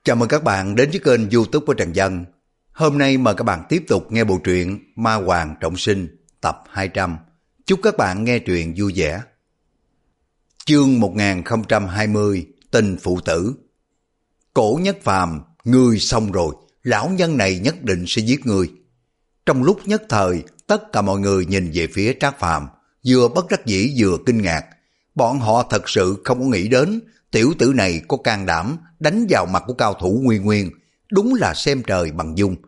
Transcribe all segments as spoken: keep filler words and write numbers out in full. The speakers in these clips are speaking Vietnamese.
Chào mừng các bạn đến với kênh YouTube của Trần Dân. Hôm nay mời các bạn tiếp tục nghe bộ truyện Ma Hoàng Trọng Sinh tập hai trăm. Chúc các bạn nghe truyện vui vẻ. Chương một nghìn không trăm hai mươi, Tình Phụ Tử. Cổ Nhất Phàm, ngươi xong rồi, lão nhân này nhất định sẽ giết ngươi. Trong lúc nhất thời, tất cả mọi người nhìn về phía Trác Phàm, vừa bất đắc dĩ vừa kinh ngạc. Bọn họ thật sự không có nghĩ đến tiểu tử này có can đảm đánh vào mặt của cao thủ Nguyên Nguyên, đúng là xem trời bằng dung.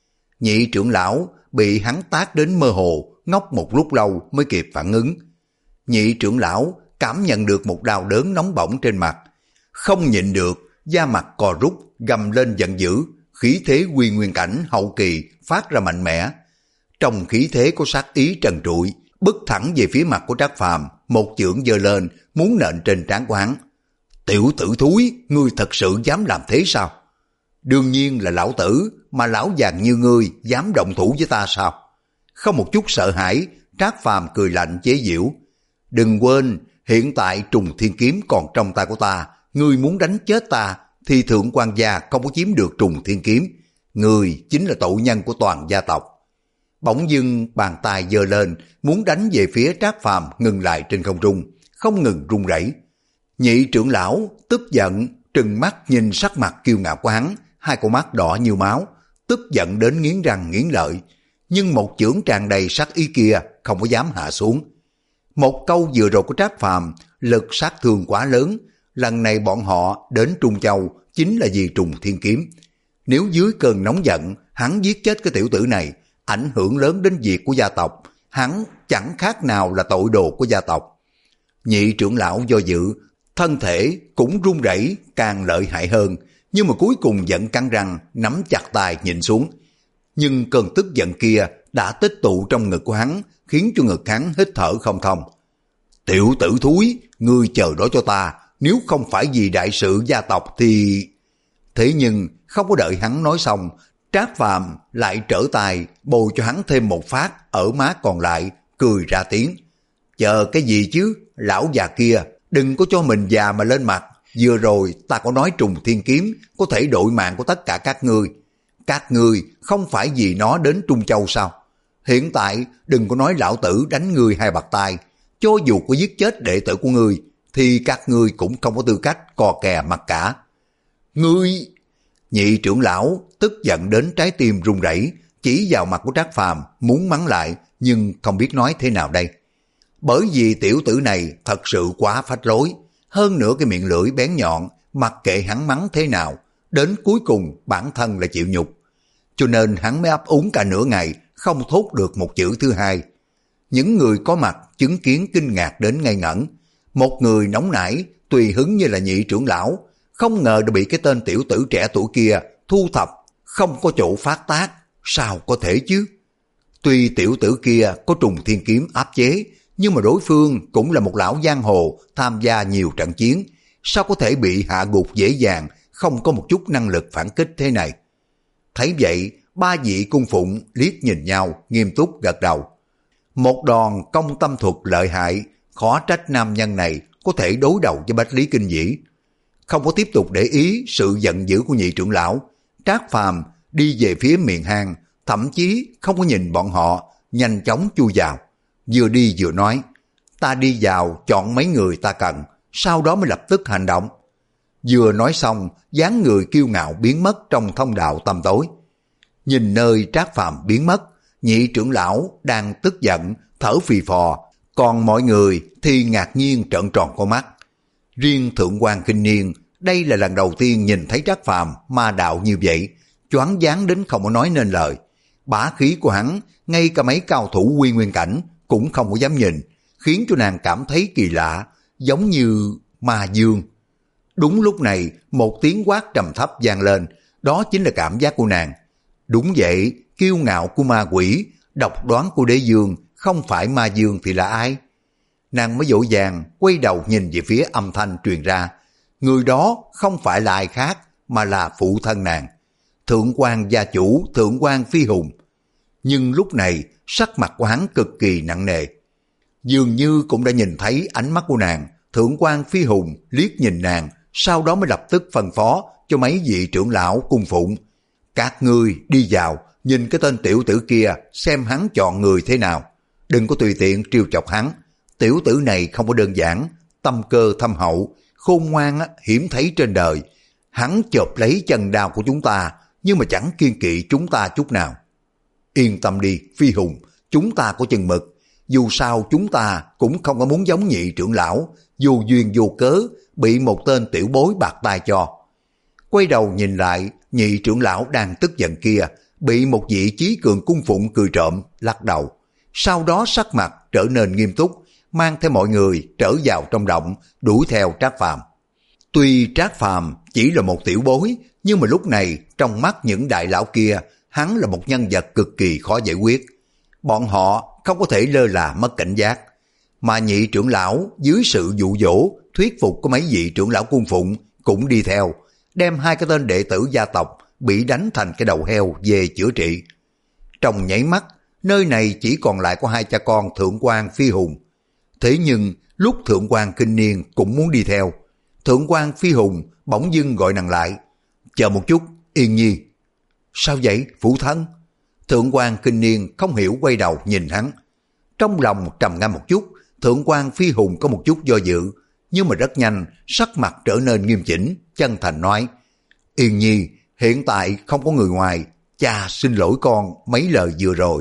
Nhị trưởng lão bị hắn tát đến mơ hồ, ngốc một lúc lâu mới kịp phản ứng. Nhị trưởng lão cảm nhận được một đau đớn nóng bỏng trên mặt, không nhịn được, da mặt cò rút, gầm lên giận dữ, khí thế Quy Nguyên cảnh hậu kỳ phát ra mạnh mẽ. Trong khí thế có sát ý trần trụi, bức thẳng về phía mặt của Trác Phàm, một chưởng giơ lên muốn nện trên trán của hắn. Tiểu tử thúi, ngươi thật sự dám làm thế sao? Đương nhiên là lão tử, mà lão già như ngươi dám động thủ với ta sao? Không một chút sợ hãi, Trác Phàm cười lạnh chế giễu. Đừng quên, hiện tại Trùng Thiên Kiếm còn trong tay của ta, ngươi muốn đánh chết ta thì Thượng quan gia không có chiếm được Trùng Thiên Kiếm. Ngươi chính là tội nhân của toàn gia tộc. Bỗng dưng bàn tay giơ lên muốn đánh về phía Trác Phàm, ngừng lại trên không trung, không ngừng run rẩy. Nhị trưởng lão tức giận trừng mắt nhìn sắc mặt kiêu ngạo của hắn, hai con mắt đỏ như máu, tức giận đến nghiến răng nghiến lợi, nhưng một chưởng tràn đầy sát ý kia không có dám hạ xuống. Một câu vừa rồi của Trác Phàm lực sát thương quá lớn, lần này bọn họ đến Trung Châu chính là vì Trùng Thiên Kiếm. Nếu dưới cơn nóng giận hắn giết chết cái tiểu tử này, ảnh hưởng lớn đến việc của gia tộc, hắn chẳng khác nào là tội đồ của gia tộc. Nhị trưởng lão do dự, thân thể cũng run rẩy càng lợi hại hơn, nhưng mà cuối cùng vẫn cắn răng nắm chặt tay nhìn xuống. Nhưng cơn tức giận kia đã tích tụ trong ngực của hắn, khiến cho ngực hắn hít thở không thông. Tiểu tử thúi, ngươi chờ đó cho ta, nếu không phải vì đại sự gia tộc thì... Thế nhưng không có đợi hắn nói xong, Trác Phàm lại trở tay bồi cho hắn thêm một phát ở má còn lại, cười ra tiếng. Chờ cái gì chứ, lão già kia, đừng có cho mình già mà lên mặt. Vừa rồi ta có nói Trùng Thiên Kiếm có thể đổi mạng của tất cả các ngươi. Các ngươi không phải vì nó đến Trung Châu sao? Hiện tại đừng có nói lão tử đánh ngươi hai bạt tay. Cho dù có giết chết đệ tử của ngươi, thì các ngươi cũng không có tư cách cò kè mặt cả. Ngươi... Nhị trưởng lão tức giận đến trái tim run rẩy, chỉ vào mặt của Trác Phàm muốn mắng lại, nhưng không biết nói thế nào đây. Bởi vì tiểu tử này thật sự quá phách lối, hơn nữa cái miệng lưỡi bén nhọn, mặc kệ hắn mắng thế nào, đến cuối cùng bản thân là chịu nhục. Cho nên hắn mới ấp úng cả nửa ngày, không thốt được một chữ thứ hai. Những người có mặt chứng kiến kinh ngạc đến ngây ngẩn. Một người nóng nảy, tùy hứng như là nhị trưởng lão, không ngờ đã bị cái tên tiểu tử trẻ tuổi kia thu thập, không có chỗ phát tác, sao có thể chứ? Tuy tiểu tử kia có Trùng Thiên Kiếm áp chế, nhưng mà đối phương cũng là một lão giang hồ tham gia nhiều trận chiến, sao có thể bị hạ gục dễ dàng, không có một chút năng lực phản kích thế này. Thấy vậy, ba vị cung phụng liếc nhìn nhau, nghiêm túc gật đầu. Một đòn công tâm thuật lợi hại, khó trách nam nhân này có thể đối đầu với Bách Lý Kinh Vĩ. Không có tiếp tục để ý sự giận dữ của nhị trưởng lão, Trác Phàm đi về phía miệng hang, thậm chí không có nhìn bọn họ, nhanh chóng chui vào. Vừa đi vừa nói, ta đi vào chọn mấy người ta cần, sau đó mới lập tức hành động. Vừa nói xong, dáng người kiêu ngạo biến mất trong thông đạo tăm tối. Nhìn nơi Trác Phàm biến mất, nhị trưởng lão đang tức giận, thở phì phò, còn mọi người thì ngạc nhiên trợn tròn con mắt. Riêng Thượng quan Khinh Niên, đây là lần đầu tiên nhìn thấy Trác Phàm ma đạo như vậy, choáng váng đến không có nói nên lời. Bá khí của hắn, ngay cả mấy cao thủ Quy Nguyên cảnh cũng không có dám nhìn, khiến cho nàng cảm thấy kỳ lạ, giống như ma dương. Đúng lúc này, một tiếng quát trầm thấp vang lên, đó chính là cảm giác của nàng. Đúng vậy, kiêu ngạo của ma quỷ, độc đoán của đế dương, không phải ma dương thì là ai? Nàng mới vội vàng quay đầu nhìn về phía âm thanh truyền ra. Người đó không phải là ai khác, mà là phụ thân nàng, Thượng quan gia chủ Thượng quan Phi Hùng. Nhưng lúc này sắc mặt của hắn cực kỳ nặng nề. Dường như cũng đã nhìn thấy ánh mắt của nàng. Thượng quan Phi Hùng liếc nhìn nàng, sau đó mới lập tức phân phó cho mấy vị trưởng lão cung phụng. Các ngươi đi vào, nhìn cái tên tiểu tử kia xem hắn chọn người thế nào. Đừng có tùy tiện trêu chọc hắn. Tiểu tử này không có đơn giản, tâm cơ thâm hậu, khôn ngoan hiếm thấy trên đời. Hắn chộp lấy chân đao của chúng ta, nhưng mà chẳng kiêng kỵ chúng ta chút nào. Yên tâm đi, Phi Hùng, chúng ta có chừng mực. Dù sao chúng ta cũng không có muốn giống nhị trưởng lão, vô duyên vô cớ, bị một tên tiểu bối bạc tai cho. Quay đầu nhìn lại, nhị trưởng lão đang tức giận kia, bị một vị chí cường cung phụng cười trộm, lắc đầu. Sau đó sắc mặt trở nên nghiêm túc, mang theo mọi người trở vào trong động, đuổi theo Trác Phàm. Tuy Trác Phàm chỉ là một tiểu bối, nhưng mà lúc này trong mắt những đại lão kia, hắn là một nhân vật cực kỳ khó giải quyết. Bọn họ không có thể lơ là mất cảnh giác. Mà nhị trưởng lão dưới sự dụ dỗ, thuyết phục của mấy vị trưởng lão cung phụng cũng đi theo, đem hai cái tên đệ tử gia tộc bị đánh thành cái đầu heo về chữa trị. Trong nháy mắt, nơi này chỉ còn lại có hai cha con Thượng quan Phi Hùng. Thế nhưng lúc Thượng quan Kinh Niên cũng muốn đi theo, Thượng quan Phi Hùng bỗng dưng gọi nàng lại. Chờ một chút, Yên Nhi. Sao vậy, phụ thân? Thượng quan Kinh Niên không hiểu, quay đầu nhìn hắn. Trong lòng trầm ngâm một chút, Thượng quan Phi Hùng có một chút do dự, nhưng mà rất nhanh sắc mặt trở nên nghiêm chỉnh, chân thành nói. Yên Nhi, hiện tại không có người ngoài, cha xin lỗi con mấy lời vừa rồi.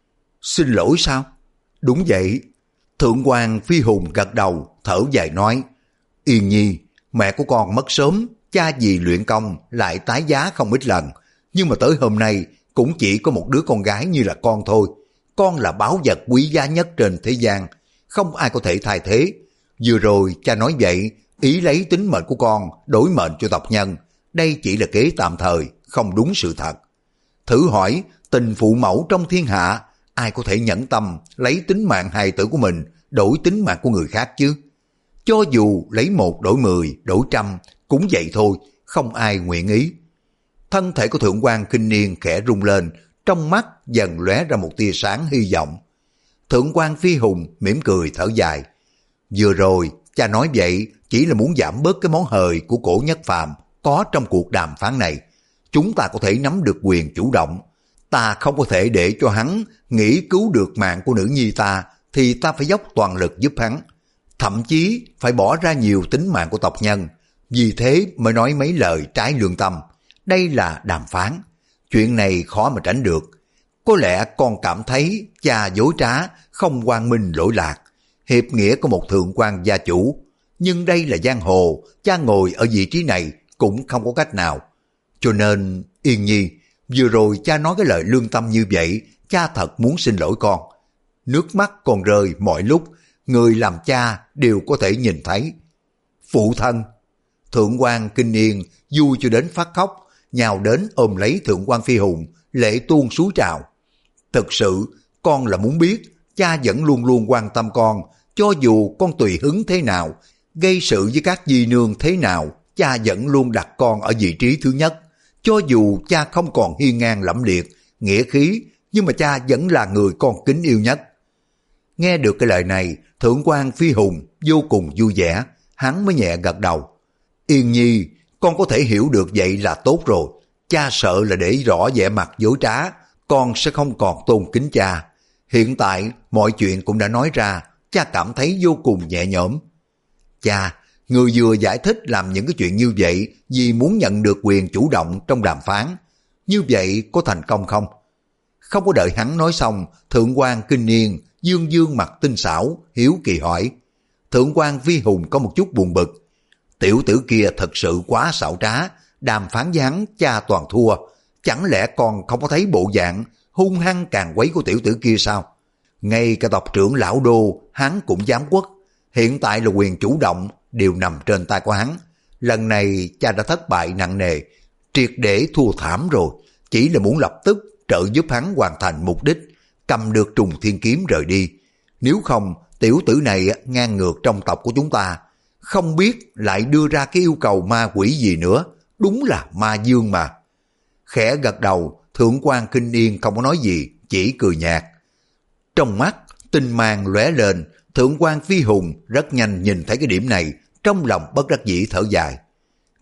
Xin lỗi sao? Đúng vậy. Thượng quan Phi Hùng gật đầu, thở dài nói. Yên Nhi, mẹ của con mất sớm, cha vì luyện công lại tái giá không ít lần, nhưng mà tới hôm nay cũng chỉ có một đứa con gái như là con thôi. Con là báu vật quý giá nhất trên thế gian, không ai có thể thay thế. Vừa rồi cha nói vậy, ý lấy tính mệnh của con đổi mệnh cho tộc nhân, đây chỉ là kế tạm thời, không đúng sự thật. Thử hỏi, tình phụ mẫu trong thiên hạ, ai có thể nhẫn tâm lấy tính mạng hài tử của mình đổi tính mạng của người khác chứ? Cho dù lấy một đổi mười, đổi trăm, cũng vậy thôi, không ai nguyện ý. Thân thể của Thượng quan Kinh Niên khẽ rung lên, trong mắt dần lóe ra một tia sáng hy vọng. Thượng quan Phi Hùng mỉm cười thở dài. Vừa rồi, cha nói vậy chỉ là muốn giảm bớt cái món hời của Cổ Nhất Phàm có trong cuộc đàm phán này. Chúng ta có thể nắm được quyền chủ động. Ta không có thể để cho hắn nghĩ cứu được mạng của nữ nhi ta, thì ta phải dốc toàn lực giúp hắn. Thậm chí phải bỏ ra nhiều tính mạng của tộc nhân. Vì thế mới nói mấy lời trái lương tâm. Đây là đàm phán. Chuyện này khó mà tránh được. Có lẽ con cảm thấy cha dối trá, không quang minh lỗi lạc, hiệp nghĩa của một thượng quan gia chủ. Nhưng đây là giang hồ, cha ngồi ở vị trí này cũng không có cách nào. Cho nên, Yên Nhi, vừa rồi cha nói cái lời lương tâm như vậy, cha thật muốn xin lỗi con. Nước mắt còn rơi mọi lúc, người làm cha đều có thể nhìn thấy. Phụ thân! Thượng quan Kinh Niên vui cho đến phát khóc, nhào đến ôm lấy Thượng quan Phi Hùng, lệ tuôn suối trào. Thực sự, con là muốn biết, cha vẫn luôn luôn quan tâm con, cho dù con tùy hứng thế nào, gây sự với các di nương thế nào, cha vẫn luôn đặt con ở vị trí thứ nhất. Cho dù cha không còn hiên ngang lẫm liệt, nghĩa khí, nhưng mà cha vẫn là người con kính yêu nhất. Nghe được cái lời này, Thượng quan Phi Hùng vô cùng vui vẻ, hắn mới nhẹ gật đầu. Yên Nhi, con có thể hiểu được vậy là tốt rồi. Cha sợ là để rõ vẻ mặt dối trá, con sẽ không còn tôn kính cha. Hiện tại mọi chuyện cũng đã nói ra, cha cảm thấy vô cùng nhẹ nhõm. Cha, người vừa giải thích làm những cái chuyện như vậy vì muốn nhận được quyền chủ động trong đàm phán. Như vậy có thành công không? Không có đợi hắn nói xong, Thượng quan Kinh Niên dương dương mặt tinh xảo, hiếu kỳ hỏi. Thượng quan Vi Hùng có một chút buồn bực. Tiểu tử kia thật sự quá xảo trá, đàm phán với hắn cha toàn thua. Chẳng lẽ còn không có thấy bộ dạng hung hăng càng quấy của tiểu tử kia sao? Ngay cả tộc trưởng lão đô hắn cũng dám quất. Hiện tại là quyền chủ động đều nằm trên tay của hắn. Lần này cha đã thất bại nặng nề, triệt để thua thảm rồi. Chỉ là muốn lập tức trợ giúp hắn hoàn thành mục đích, cầm được trùng thiên kiếm rời đi. Nếu không, tiểu tử này ngang ngược trong tộc của chúng ta, không biết lại đưa ra cái yêu cầu ma quỷ gì nữa. Đúng là ma dương mà. Khẽ gật đầu, Thượng quan Kinh Niên không có nói gì, chỉ cười nhạt. Trong mắt tinh mang lóe lên, Thượng quan Phi Hùng rất nhanh nhìn thấy cái điểm này, trong lòng bất đắc dĩ thở dài.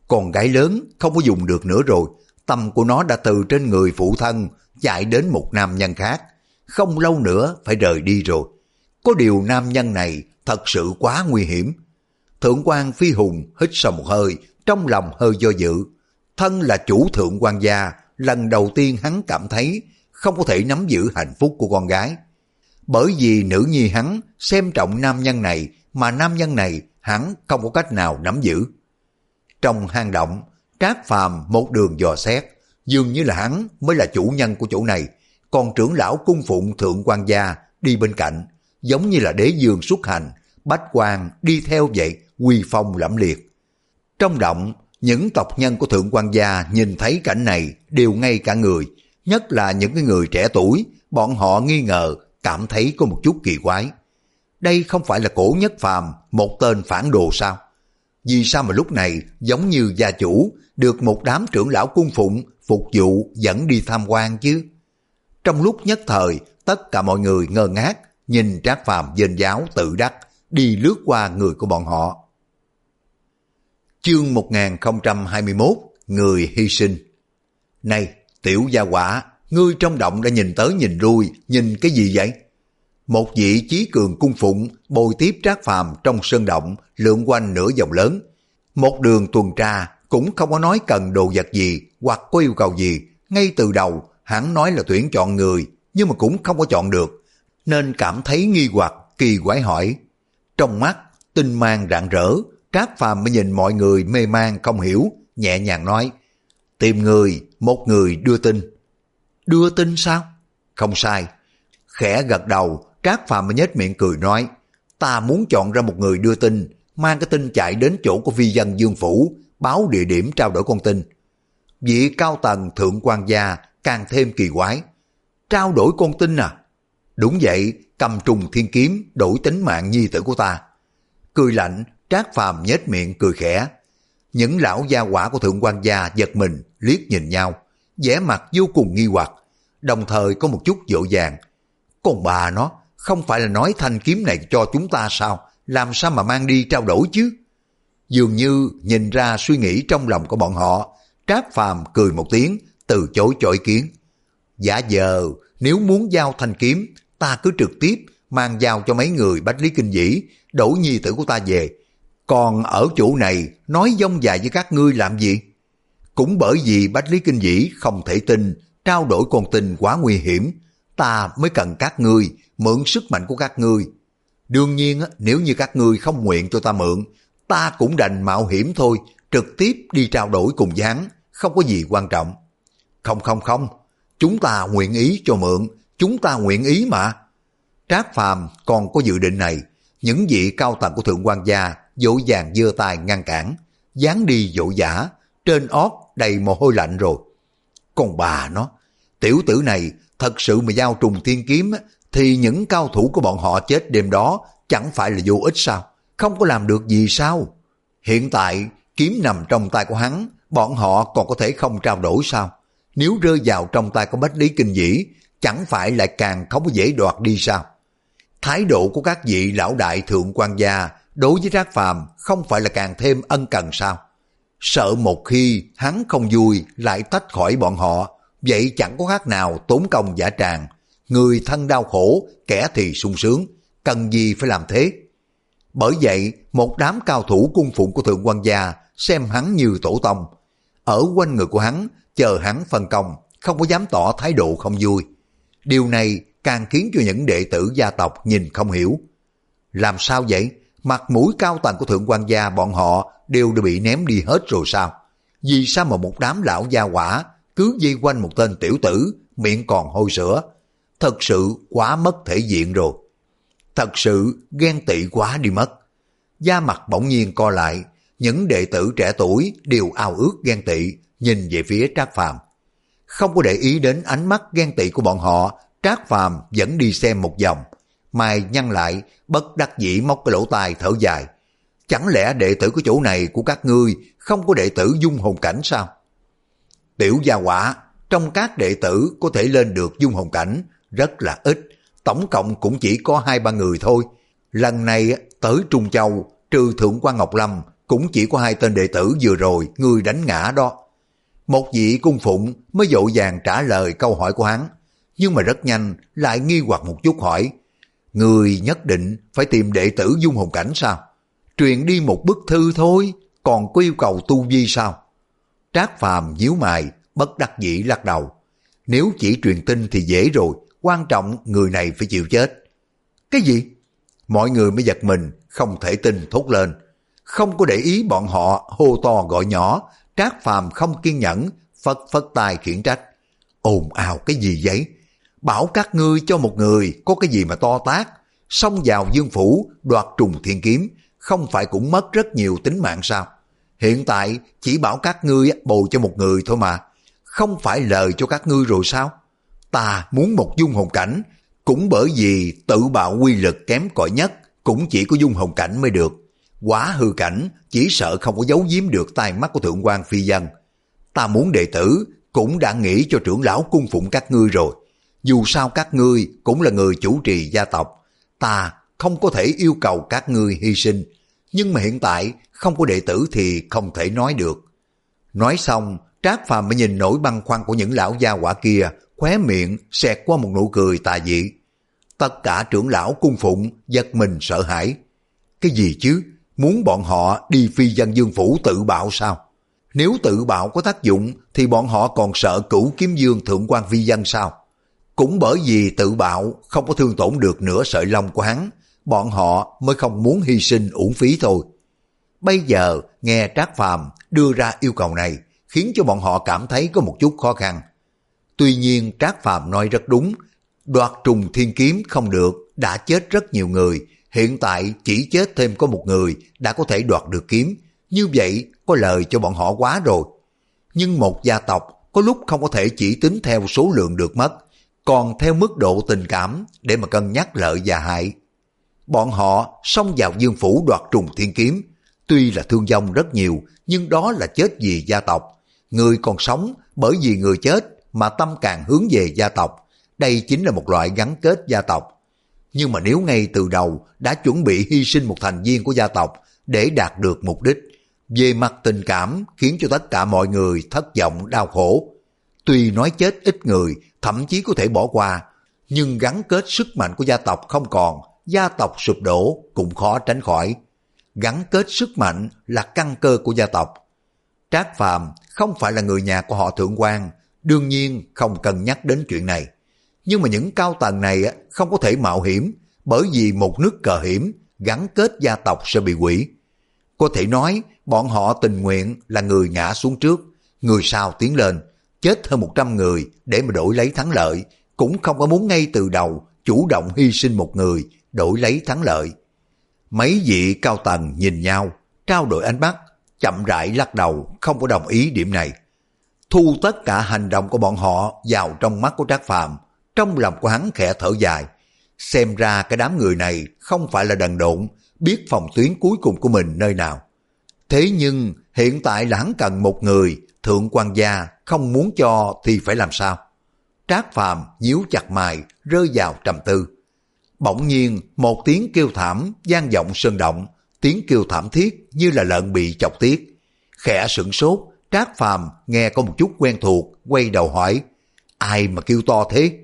Con gái lớn không có dùng được nữa rồi, tâm của nó đã từ trên người phụ thân chạy đến một nam nhân khác, không lâu nữa phải rời đi rồi. Có điều nam nhân này thật sự quá nguy hiểm. Thượng quan Phi Hùng hít sâu một hơi, trong lòng hơi do dự. Thân là chủ thượng quan gia, lần đầu tiên hắn cảm thấy không có thể nắm giữ hạnh phúc của con gái. Bởi vì nữ nhi hắn xem trọng nam nhân này, mà nam nhân này hắn không có cách nào nắm giữ. Trong hang động, Trác Phàm một đường dò xét, dường như là hắn mới là chủ nhân của chỗ này, còn trưởng lão cung phụng thượng quan gia đi bên cạnh, giống như là đế dương xuất hành, bách quan đi theo vậy, uy phong lẫm liệt. Trong động, những tộc nhân của thượng quan gia nhìn thấy cảnh này đều ngây cả người, nhất là những cái người trẻ tuổi, bọn họ nghi ngờ, cảm thấy có một chút kỳ quái. Đây không phải là Cổ Nhất Phàm, một tên phản đồ sao? Vì sao mà lúc này giống như gia chủ được một đám trưởng lão cung phụng phục vụ dẫn đi tham quan chứ? Trong lúc nhất thời, tất cả mọi người ngơ ngác nhìn Trác Phàm vênh giáo tự đắc đi lướt qua người của bọn họ. Chương một nghìn không trăm hai mươi mốt, người hy sinh. Này, tiểu gia quả, ngươi trong động đã nhìn tới nhìn lui, nhìn cái gì vậy? Một vị chí cường cung phụng bồi tiếp Trác Phàm trong sơn động lượn quanh nửa vòng lớn. Một đường tuần tra cũng không có nói cần đồ vật gì hoặc có yêu cầu gì. Ngay từ đầu hắn nói là tuyển chọn người, nhưng mà cũng không có chọn được, nên cảm thấy nghi hoặc, kỳ quái hỏi. Trong mắt tinh mang rạng rỡ, Trác Phàm mới nhìn mọi người mê man không hiểu, nhẹ nhàng nói: tìm người, một người đưa tin. Đưa tin sao? Không sai. Khẽ gật đầu, Trác Phàm mới nhếch miệng cười nói: ta muốn chọn ra một người đưa tin, mang cái tin chạy đến chỗ của phi dân Dương Phủ, báo địa điểm trao đổi con tin. Vị cao tầng thượng quan gia càng thêm kỳ quái. Trao đổi con tin à? Đúng vậy, cầm trùng thiên kiếm đổi tính mạng nhi tử của ta. Cười lạnh, Trác Phàm nhếch miệng cười khẽ. Những lão gia quả của thượng quan gia giật mình liếc nhìn nhau, vẻ mặt vô cùng nghi hoặc, đồng thời có một chút dỗ dàng. Còn bà nó, không phải là nói thanh kiếm này cho chúng ta sao? Làm sao mà mang đi trao đổi chứ? Dường như nhìn ra suy nghĩ trong lòng của bọn họ, Trác Phàm cười một tiếng, từ chối cho ý kiến. Dạ giờ, nếu muốn giao thanh kiếm, ta cứ trực tiếp mang giao cho mấy người Bách Lý Kinh Dĩ, đổi nhi tử của ta về. Còn ở chỗ này, nói dông dài với các ngươi làm gì? Cũng bởi vì Bách Lý Kinh Dĩ không thể tin, trao đổi con tin quá nguy hiểm, ta mới cần các ngươi, mượn sức mạnh của các ngươi. Đương nhiên, nếu như các ngươi không nguyện cho ta mượn, ta cũng đành mạo hiểm thôi, trực tiếp đi trao đổi cùng với hắn, không có gì quan trọng. Không không không, chúng ta nguyện ý cho mượn, chúng ta nguyện ý mà. Trác Phàm còn có dự định này, những vị cao tầng của thượng quan gia dỗ dàng giơ tay ngăn cản, dán đi dỗ dã, trên ót đầy mồ hôi lạnh rồi. Còn bà nó, tiểu tử này thật sự mà giao trùng thiên kiếm thì những cao thủ của bọn họ chết đêm đó chẳng phải là vô ích sao? Không có làm được gì sao? Hiện tại kiếm nằm trong tay của hắn, bọn họ còn có thể không trao đổi sao? Nếu rơi vào trong tay của Bách Lý Kinh Dĩ, chẳng phải lại càng không có dễ đoạt đi sao? Thái độ của các vị lão đại thượng quan gia đối với Trác Phàm không phải là càng thêm ân cần sao? Sợ một khi hắn không vui lại tách khỏi bọn họ, vậy chẳng có khác nào tốn công giả tràng. Người thân đau khổ, kẻ thì sung sướng, cần gì phải làm thế? Bởi vậy, một đám cao thủ cung phụng của thượng quan gia xem hắn như tổ tông. Ở quanh người của hắn, chờ hắn phân công, không có dám tỏ thái độ không vui. Điều này càng khiến cho những đệ tử gia tộc nhìn không hiểu. Làm sao vậy? Mặt mũi cao tầng của thượng quan gia bọn họ đều đã bị ném đi hết rồi sao? Vì sao mà một đám lão gia quả cứ vây quanh một tên tiểu tử, miệng còn hôi sữa? Thật sự quá mất thể diện rồi. Thật sự ghen tị quá đi mất. Da mặt bỗng nhiên co lại, những đệ tử trẻ tuổi đều ao ước ghen tị, nhìn về phía Trác Phàm. Không có để ý đến ánh mắt ghen tị của bọn họ, Trác Phàm vẫn đi xem một vòng, mày nhăn lại, bất đắc dĩ móc cái lỗ tai thở dài. Chẳng lẽ đệ tử của chỗ này của các ngươi không có đệ tử dung hồn cảnh sao? Tiểu gia quả, trong các đệ tử có thể lên được dung hồn cảnh rất là ít, tổng cộng cũng chỉ có hai ba người thôi. Lần này tới Trung Châu, trừ Thượng quan Ngọc Lâm, cũng chỉ có hai tên đệ tử vừa rồi ngươi đánh ngã đó. Một vị cung phụng mới vội vàng trả lời câu hỏi của hắn, nhưng mà rất nhanh lại nghi hoặc một chút hỏi, ngươi nhất định phải tìm đệ tử dung hồn cảnh sao? Truyền đi một bức thư thôi, còn có yêu cầu tu vi sao? Trác Phàm nhíu mày, bất đắc dĩ lắc đầu. Nếu chỉ truyền tin thì dễ rồi, quan trọng người này phải chịu chết. Cái gì? Mọi người mới giật mình, không thể tin thốt lên. Không có để ý bọn họ hô to gọi nhỏ, Trác Phàm không kiên nhẫn, phất phất tay khiển trách. Ồn ào cái gì vậy? Bảo các ngươi cho một người có cái gì mà to tát, xông vào Dương phủ đoạt trùng thiên kiếm, không phải cũng mất rất nhiều tính mạng sao? Hiện tại chỉ bảo các ngươi bồi cho một người thôi mà, không phải lời cho các ngươi rồi sao? Ta muốn một dung hồn cảnh, cũng bởi vì tự bạo quy lực kém cỏi nhất, cũng chỉ có dung hồn cảnh mới được. Quá hư cảnh, chỉ sợ không có giấu giếm được tai mắt của thượng quan phi dân. Ta muốn đệ tử, cũng đã nghĩ cho trưởng lão cung phụng các ngươi rồi. Dù sao các ngươi cũng là người chủ trì gia tộc, ta không có thể yêu cầu các ngươi hy sinh. Nhưng mà hiện tại không có đệ tử thì không thể nói được. Nói xong, Trác Phàm mới nhìn nỗi băn khoăn của những lão gia hỏa kia, khóe miệng xẹt qua một nụ cười tà dị. Tất cả trưởng lão cung phụng giật mình sợ hãi. Cái gì chứ? Muốn bọn họ đi phi dân Dương phủ tự bạo sao? Nếu tự bạo có tác dụng thì bọn họ còn sợ Cửu Kiếm Dương thượng quan phi dân sao? Cũng bởi vì tự bạo không có thương tổn được nửa sợi lông của hắn, bọn họ mới không muốn hy sinh uổng phí thôi. Bây giờ nghe Trác Phàm đưa ra yêu cầu này khiến cho bọn họ cảm thấy có một chút khó khăn. Tuy nhiên Trác Phàm nói rất đúng, đoạt trùng thiên kiếm không được, đã chết rất nhiều người, hiện tại chỉ chết thêm có một người đã có thể đoạt được kiếm, như vậy có lời cho bọn họ quá rồi. Nhưng một gia tộc có lúc không có thể chỉ tính theo số lượng được mất, còn theo mức độ tình cảm để mà cân nhắc lợi và hại. Bọn họ xông vào Dương phủ đoạt trùng thiên kiếm, tuy là thương vong rất nhiều, nhưng đó là chết vì gia tộc. Người còn sống bởi vì người chết mà tâm càng hướng về gia tộc, đây chính là một loại gắn kết gia tộc. Nhưng mà nếu ngay từ đầu đã chuẩn bị hy sinh một thành viên của gia tộc để đạt được mục đích, về mặt tình cảm khiến cho tất cả mọi người thất vọng đau khổ. Tuy nói chết ít người, thậm chí có thể bỏ qua, nhưng gắn kết sức mạnh của gia tộc không còn, gia tộc sụp đổ cũng khó tránh khỏi. Gắn kết sức mạnh là căn cơ của gia tộc. Trác Phàm không phải là người nhà của họ Thượng quan, đương nhiên không cân nhắc đến chuyện này. Nhưng mà những cao tầng này không có thể mạo hiểm, bởi vì một nước cờ hiểm, gắn kết gia tộc sẽ bị hủy. Có thể nói bọn họ tình nguyện là người ngã xuống trước, người sau tiến lên, chết hơn một trăm người để mà đổi lấy thắng lợi, cũng không có muốn ngay từ đầu chủ động hy sinh một người đổi lấy thắng lợi. Mấy vị cao tầng nhìn nhau, trao đổi ánh mắt, chậm rãi lắc đầu không có đồng ý điểm này. Thu tất cả hành động của bọn họ vào trong mắt của Trác Phàm, trong lòng của hắn khẽ thở dài. Xem ra cái đám người này không phải là đần độn, biết phòng tuyến cuối cùng của mình nơi nào. Thế nhưng hiện tại là hắn cần một người, thượng quan gia không muốn cho thì phải làm sao? Trác Phàm nhíu chặt mày, rơi vào trầm tư. Bỗng nhiên một tiếng kêu thảm vang vọng sơn động, tiếng kêu thảm thiết như là lợn bị chọc tiết. Khẽ sửng sốt, Trác Phàm nghe có một chút quen thuộc, quay đầu hỏi, ai mà kêu to thế?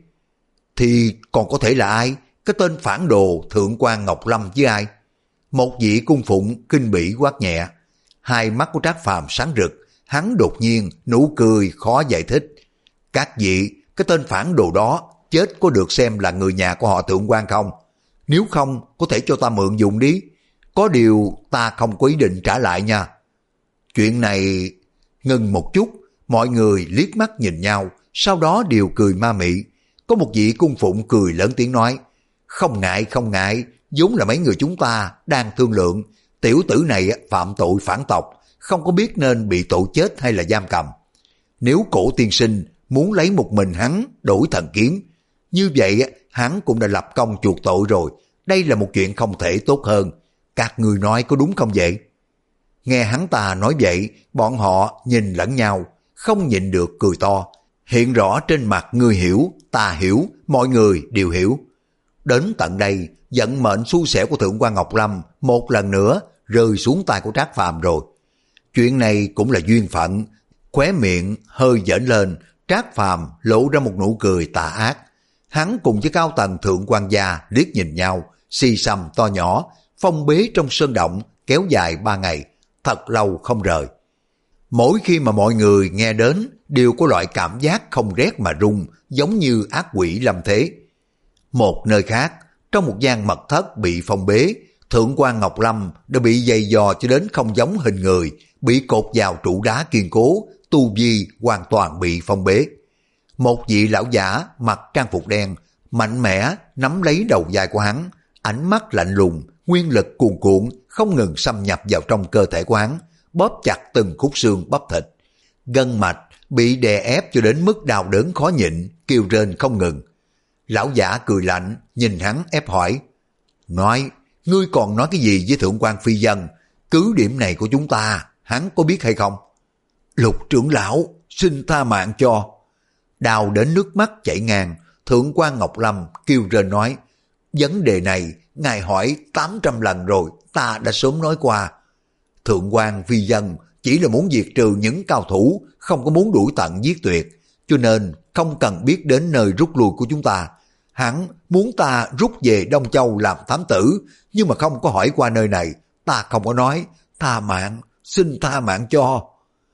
Thì còn có thể là ai? Cái tên phản đồ thượng quan Ngọc Lâm với ai? Một vị cung phụng kinh bỉ quát nhẹ. Hai mắt của Trác Phàm sáng rực, hắn đột nhiên nụ cười khó giải thích. Các vị, cái tên phản đồ đó chết có được xem là người nhà của họ Thượng quan không? Nếu không, có thể cho ta mượn dùng đi. Có điều ta không có ý định trả lại nha. Chuyện này... Ngừng một chút, mọi người liếc mắt nhìn nhau, sau đó đều cười ma mị. Có một vị cung phụng cười lớn tiếng nói, không ngại không ngại, vốn là mấy người chúng ta đang thương lượng, tiểu tử này phạm tội phản tộc, không có biết nên bị tội chết hay là giam cầm. Nếu cổ tiên sinh muốn lấy một mình hắn đổi thần kiếm, như vậy hắn cũng đã lập công chuộc tội rồi, đây là một chuyện không thể tốt hơn. Các người nói có đúng không vậy? Nghe hắn ta nói vậy, bọn họ nhìn lẫn nhau, không nhịn được cười to. Hiện rõ trên mặt người hiểu, ta hiểu, mọi người đều hiểu. Đến tận đây, vận mệnh xui xẻo của Thượng quan Ngọc Lâm một lần nữa rơi xuống tay của Trác Phàm rồi. Chuyện này cũng là duyên phận. Khóe miệng hơi giỡn lên, Trác Phàm lộ ra một nụ cười tà ác. Hắn cùng với cao tầng thượng quan gia liếc nhìn nhau, xì xầm to nhỏ, phong bế trong sơn động kéo dài ba ngày, thật lâu không rời. Mỗi khi mà mọi người nghe đến đều có loại cảm giác không rét mà run, giống như ác quỷ lâm thế. Một nơi khác, trong một gian mật thất bị phong bế, thượng quan Ngọc Lâm đã bị giày dò cho đến không giống hình người, bị cột vào trụ đá kiên cố, tu vi hoàn toàn bị phong bế. Một vị lão giả mặc trang phục đen, mạnh mẽ nắm lấy đầu vai của hắn, ánh mắt lạnh lùng, nguyên lực cuồn cuộn không ngừng xâm nhập vào trong cơ thể của hắn, bóp chặt từng khúc xương bắp thịt. Gân mạch bị đè ép cho đến mức đau đớn khó nhịn, kêu rên không ngừng. Lão giả cười lạnh, nhìn hắn ép hỏi, nói, ngươi còn nói cái gì với thượng quan phi dân? Cứ điểm này của chúng ta, hắn có biết hay không? Lục trưởng lão, xin tha mạng cho. Đau đến nước mắt chảy ngang, thượng quan Ngọc Lâm kêu rên nói, vấn đề này ngài hỏi tám trăm lần rồi, ta đã sớm nói qua. Thượng quan phi dân chỉ là muốn diệt trừ những cao thủ, không có muốn đuổi tận giết tuyệt, cho nên không cần biết đến nơi rút lui của chúng ta. Hắn muốn ta rút về Đông Châu làm thám tử, nhưng mà không có hỏi qua nơi này, ta không có nói, tha mạng, xin tha mạng cho.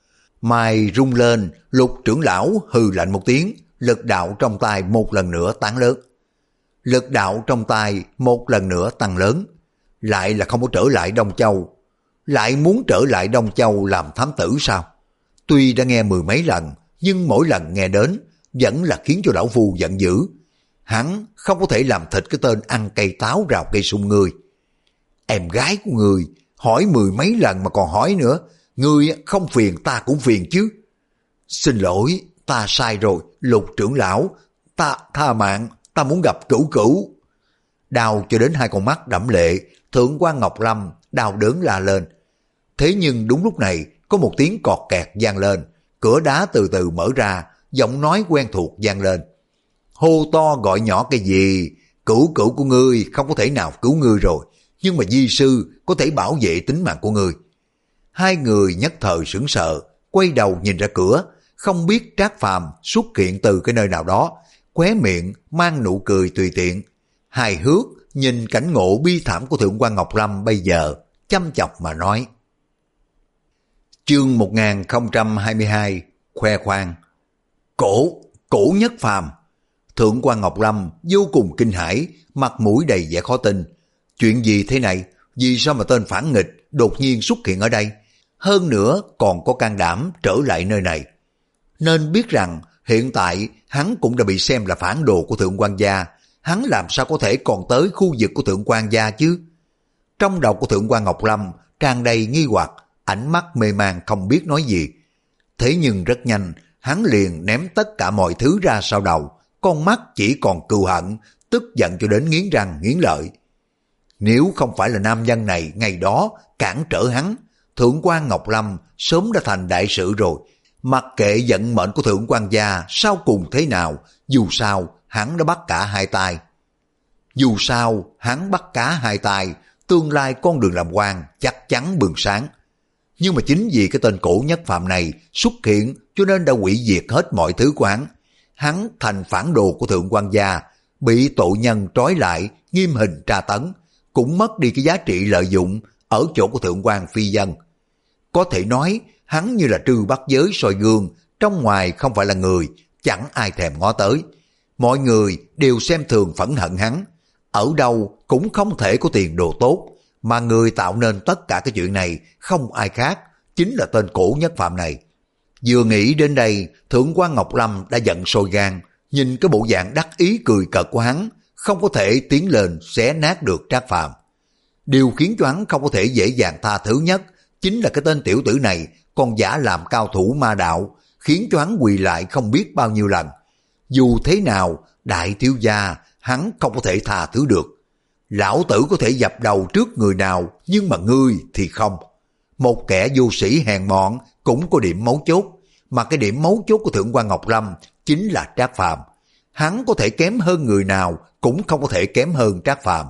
Mai rung lên, Lục trưởng lão hừ lạnh một tiếng, lực đạo trong tay một lần nữa tán lớn. Lực đạo trong tay một lần nữa tăng lớn, lại là không có trở lại Đông Châu. Lại muốn trở lại Đông Châu làm thám tử sao? Tuy đã nghe mười mấy lần, nhưng mỗi lần nghe đến vẫn là khiến cho lão phu giận dữ. Hắn không có thể làm thịt cái tên ăn cây táo rào cây sung ngươi. Em gái của ngươi hỏi mười mấy lần mà còn hỏi nữa, ngươi không phiền ta cũng phiền chứ. Xin lỗi, ta sai rồi, Lục trưởng lão, ta tha mạng, ta muốn gặp cửu cửu. Đau cho đến hai con mắt đẫm lệ, thượng quan Ngọc Lâm đau đớn la lên. Thế nhưng đúng lúc này có một tiếng cọt kẹt vang lên, cửa đá từ từ mở ra, giọng nói quen thuộc vang lên. Hô to gọi nhỏ cái gì? Cửu cửu của ngươi không có thể nào cứu ngươi rồi, nhưng mà di sư có thể bảo vệ tính mạng của ngươi. Hai người nhất thời sững sờ, quay đầu nhìn ra cửa, không biết Trác Phàm xuất hiện từ cái nơi nào đó, khóe miệng mang nụ cười tùy tiện, hài hước nhìn cảnh ngộ bi thảm của thượng quan Ngọc Lâm bây giờ, chăm chọc mà nói. Chương một nghìn không trăm hai mươi hai, khoe khoang. Cổ, cổ nhất phàm. Thượng quan Ngọc Lâm vô cùng kinh hãi, mặt mũi đầy vẻ khó tin. Chuyện gì thế này? Vì sao mà tên phản nghịch đột nhiên xuất hiện ở đây? Hơn nữa còn có can đảm trở lại nơi này. Nên biết rằng hiện tại hắn cũng đã bị xem là phản đồ của thượng quan gia. Hắn làm sao có thể còn tới khu vực của thượng quan gia chứ? Trong đầu của thượng quan Ngọc Lâm tràn đầy nghi hoặc, ánh mắt mê man không biết nói gì. Thế nhưng rất nhanh, hắn liền ném tất cả mọi thứ ra sau đầu, con mắt chỉ còn cừu hận, tức giận cho đến nghiến răng nghiến lợi. Nếu không phải là nam nhân này ngày đó cản trở hắn, thượng quan Ngọc Lâm sớm đã thành đại sự rồi. Mặc kệ vận mệnh của thượng quan gia sau cùng thế nào, dù sao hắn đã bắt cả hai tay. Dù sao hắn bắt cả hai tay, tương lai con đường làm quan chắc chắn bừng sáng. Nhưng mà chính vì cái tên cổ nhất phàm này xuất hiện cho nên đã hủy diệt hết mọi thứ của hắn. Hắn thành phản đồ của thượng quan gia, bị tội nhân trói lại, nghiêm hình tra tấn, cũng mất đi cái giá trị lợi dụng ở chỗ của thượng quan phi dân. Có thể nói hắn như là trư bắt giới soi gương, trong ngoài không phải là người, chẳng ai thèm ngó tới. Mọi người đều xem thường phẫn hận hắn, ở đâu cũng không thể có tiền đồ tốt, mà người tạo nên tất cả cái chuyện này không ai khác, chính là tên cổ nhất phàm này. Vừa nghĩ đến đây, thượng quan Ngọc Lâm đã giận sôi gan, nhìn cái bộ dạng đắc ý cười cợt của hắn, không có thể tiến lên xé nát được Trác Phàm. Điều khiến cho hắn không có thể dễ dàng tha thứ nhất chính là cái tên tiểu tử này còn giả làm cao thủ ma đạo, khiến cho hắn quỳ lại không biết bao nhiêu lần. Dù thế nào, đại thiếu gia hắn không có thể tha thứ được. Lão tử có thể dập đầu trước người nào, nhưng mà ngươi thì không. Một kẻ vô sĩ hèn mọn cũng có điểm mấu chốt, mà cái điểm mấu chốt của thượng quan Ngọc Lâm chính là Trác Phàm. Hắn có thể kém hơn người nào cũng không có thể kém hơn Trác Phàm.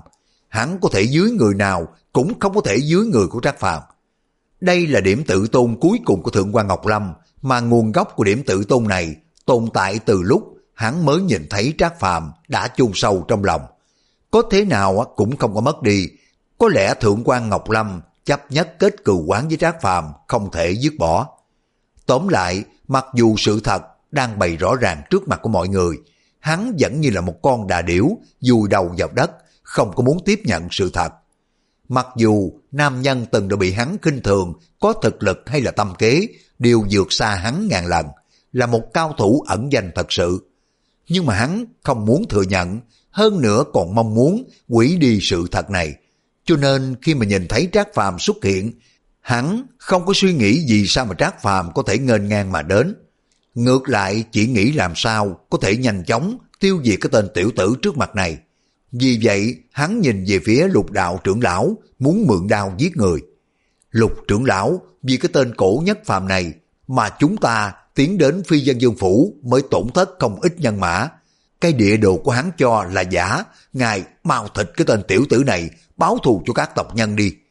hắn có thể dưới người nào cũng không có thể dưới người của Trác Phàm. Đây là điểm tự tôn cuối cùng của Thượng quan Ngọc Lâm, mà nguồn gốc của điểm tự tôn này tồn tại từ lúc hắn mới nhìn thấy Trác Phàm đã chôn sâu trong lòng. Có thế nào cũng không có mất đi. Có lẽ Thượng quan Ngọc Lâm chấp nhất kết cừu oán với Trác Phàm không thể dứt bỏ. Tóm lại, mặc dù sự thật đang bày rõ ràng trước mặt của mọi người, hắn vẫn như là một con đà điểu vùi đầu vào đất, không có muốn tiếp nhận sự thật. Mặc dù nam nhân từng đã bị hắn khinh thường, có thực lực hay là tâm kế đều vượt xa hắn ngàn lần, là một cao thủ ẩn danh thật sự. Nhưng mà hắn không muốn thừa nhận, hơn nữa còn mong muốn hủy đi sự thật này. Cho nên khi mà nhìn thấy Trác Phàm xuất hiện, hắn không có suy nghĩ gì sao mà Trác Phàm có thể nghênh ngang mà đến. Ngược lại chỉ nghĩ làm sao có thể nhanh chóng tiêu diệt cái tên tiểu tử trước mặt này. Vì vậy hắn nhìn về phía Lục đạo trưởng lão, muốn mượn đao giết người. Lục trưởng lão, vì cái tên cổ nhất phàm này mà chúng ta tiến đến Phi Vân Dương Phủ mới tổn thất không ít nhân mã. Cái địa đồ của hắn cho là giả, ngài mau thịt cái tên tiểu tử này, báo thù cho các tộc nhân đi.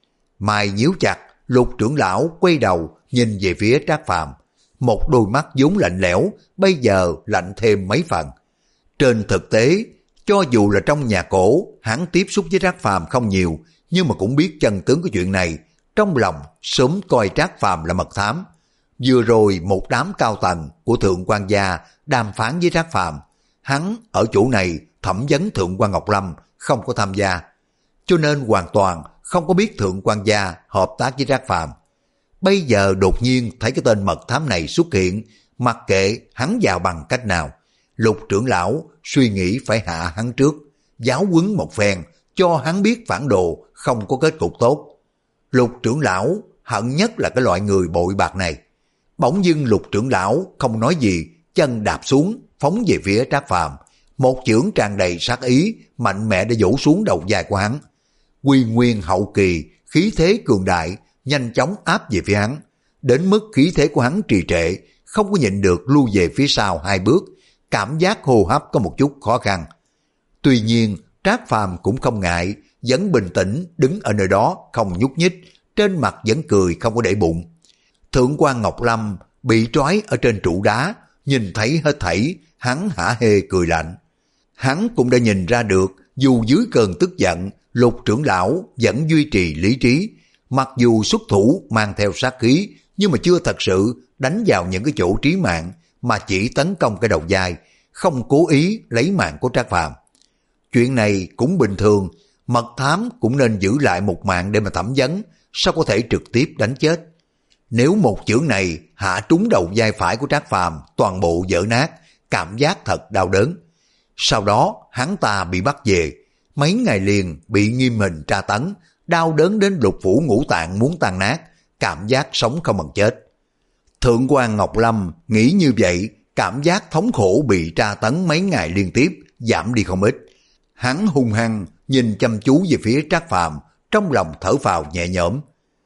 Mày nhíu chặt, Lục trưởng lão quay đầu nhìn về phía Trác Phàm, một đôi mắt vốn lạnh lẽo bây giờ lạnh thêm mấy phần. Trên thực tế, cho dù là trong nhà cổ hắn tiếp xúc với Trác Phàm không nhiều, nhưng mà cũng biết chân tướng của chuyện này, trong lòng sớm coi Trác Phàm là mật thám. Vừa rồi một đám cao tầng của Thượng quan gia đàm phán với Trác Phàm, hắn ở chỗ này thẩm vấn Thượng quan Ngọc Lâm không có tham gia, cho nên hoàn toàn không có biết Thượng quan gia hợp tác với Trác Phàm. Bây giờ đột nhiên thấy cái tên mật thám này xuất hiện, mặc kệ hắn vào bằng cách nào, Lục trưởng lão suy nghĩ phải hạ hắn trước, giáo huấn một phen cho hắn biết phản đồ không có kết cục tốt. Lục trưởng lão hận nhất là cái loại người bội bạc này. Bỗng dưng Lục trưởng lão không nói gì, chân đạp xuống phóng về phía Trác Phàm, một chưởng tràn đầy sát ý mạnh mẽ đã vỗ xuống đầu vai của hắn. Quy nguyên hậu kỳ, khí thế cường đại nhanh chóng áp về phía hắn, đến mức khí thế của hắn trì trệ, không có nhịn được lui về phía sau hai bước, cảm giác hô hấp có một chút khó khăn. Tuy nhiên Trác Phàm cũng không ngại, vẫn bình tĩnh đứng ở nơi đó không nhúc nhích, trên mặt vẫn cười không có để bụng. Thượng quan Ngọc Lâm bị trói ở trên trụ đá, nhìn thấy hết thảy, hắn hả hê cười lạnh. Hắn cũng đã nhìn ra được, dù dưới cơn tức giận, Lục trưởng lão vẫn duy trì lý trí, mặc dù xuất thủ mang theo sát khí, nhưng mà chưa thật sự đánh vào những cái chỗ trí mạng, mà chỉ tấn công cái đầu vai, không cố ý lấy mạng của Trác Phàm. Chuyện này cũng bình thường, mật thám cũng nên giữ lại một mạng để mà thẩm vấn, sao có thể trực tiếp đánh chết. Nếu một chưởng này hạ trúng đầu vai phải của Trác Phàm, toàn bộ vỡ nát, cảm giác thật đau đớn. Sau đó hắn ta bị bắt về, mấy ngày liền bị nghiêm hình tra tấn, đau đớn đến lục phủ ngũ tạng muốn tan nát, cảm giác sống không bằng chết. Thượng quan Ngọc Lâm nghĩ như vậy, cảm giác thống khổ bị tra tấn mấy ngày liên tiếp giảm đi không ít. Hắn hung hăng nhìn chăm chú về phía Trác Phàm, trong lòng thở phào nhẹ nhõm.